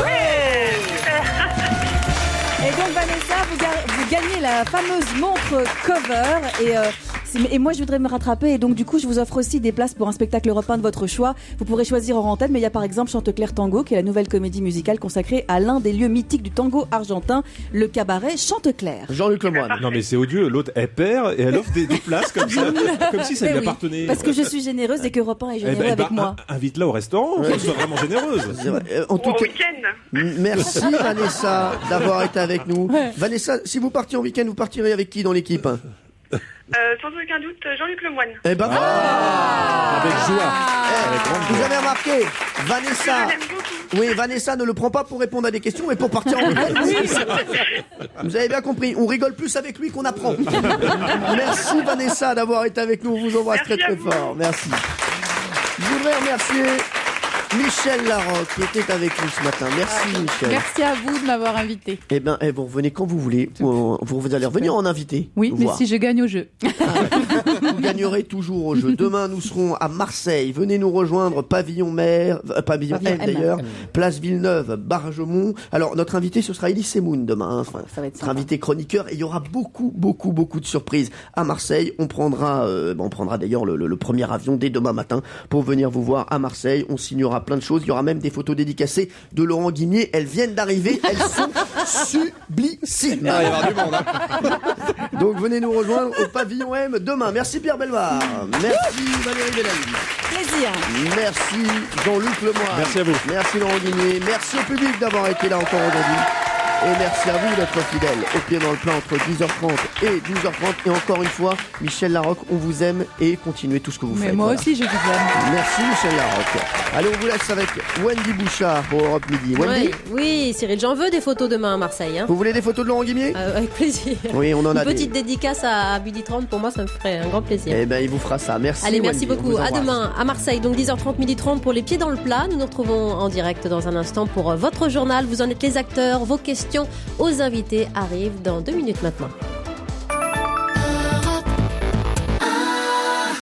Et donc Vanessa, vous gagnez la fameuse montre cover et moi je voudrais me rattraper et donc du coup je vous offre aussi des places pour un spectacle européen de votre choix. Vous pourrez choisir hors antenne, mais il y a par exemple Chanteclair Tango qui est la nouvelle comédie musicale consacrée à l'un des lieux mythiques du tango argentin, le cabaret Chanteclair. Jean-Luc Lemoyne. Non mais c'est odieux, l'autre elle perd et elle offre des places comme ça, comme si ça lui appartenait. Parce que je suis généreuse et qu'Europe 1 est généreux avec moi. Invite-la au restaurant, sois vraiment généreuse. En tout Au cas, week-end. merci Vanessa d'avoir été avec nous. Vanessa, si vous partiez en week-end, vous partirez avec qui dans l'équipe? Sans aucun doute, Jean-Luc Lemoyne. Eh ben Avec joie. Vous avez remarqué, Vanessa. Oui, Vanessa ne le prend pas pour répondre à des questions, mais pour partir en week-end. Vous avez bien compris. On rigole plus avec lui qu'on apprend. Merci Vanessa d'avoir été avec nous. On vous embrasse très très fort. Merci. Je voudrais remercier Michel Larocque qui était avec nous ce matin. Merci Michel. Merci à vous de m'avoir invité. Eh bien, vous revenez quand vous voulez. Vous allez revenir en invité. Oui, mais si je gagne au jeu. Vous gagnerez toujours au jeu. Demain, nous serons à Marseille. Venez nous rejoindre, Pavillon M d'ailleurs, Place Villeneuve, Bargemont. Alors, notre invité, ce sera Elie Semoun demain. Ça va être notre invité chroniqueur. Et il y aura beaucoup de surprises à Marseille. On prendra d'ailleurs le premier avion dès demain matin pour venir vous voir à Marseille. On signera plein de choses. Il y aura même des photos dédicacées de Laurent Guimier. Elles viennent d'arriver. Elles sont sublissimes. Il va y avoir du monde. Hein. Donc venez nous rejoindre au Pavillon M demain. Merci Pierre Bellemare. Merci Valérie Bellamy. Plaisir. Merci Jean-Luc Lemoyne. Merci à vous. Merci Laurent Guimier. Merci au public d'avoir été là encore aujourd'hui. Et merci à vous d'être fidèles au pied dans le plat entre 10h30 et 12h30. Et encore une fois, Michel Larocque, on vous aime et continuez tout ce que vous faites. Mais moi aussi, je vous aime. Merci Michel Larocque. Allez, on vous laisse avec Wendy Bouchard pour Europe Midi. Wendy, Oui, Cyril, j'en veux des photos demain à Marseille. Hein. vous voulez des photos de Laurent Guimier? Avec plaisir. Oui, on en a Une petite dédicace à 12h30, pour moi, ça me ferait un grand plaisir. Eh ben, il vous fera ça. Merci. Allez, merci Wendy, on beaucoup. vous À embrasse. demain à Marseille, donc 10h30, 12h30 pour les pieds dans le plat. Nous nous retrouvons en direct dans un instant pour votre journal. Vous en êtes les acteurs. Vos questions aux invités arrivent dans 2 minutes maintenant.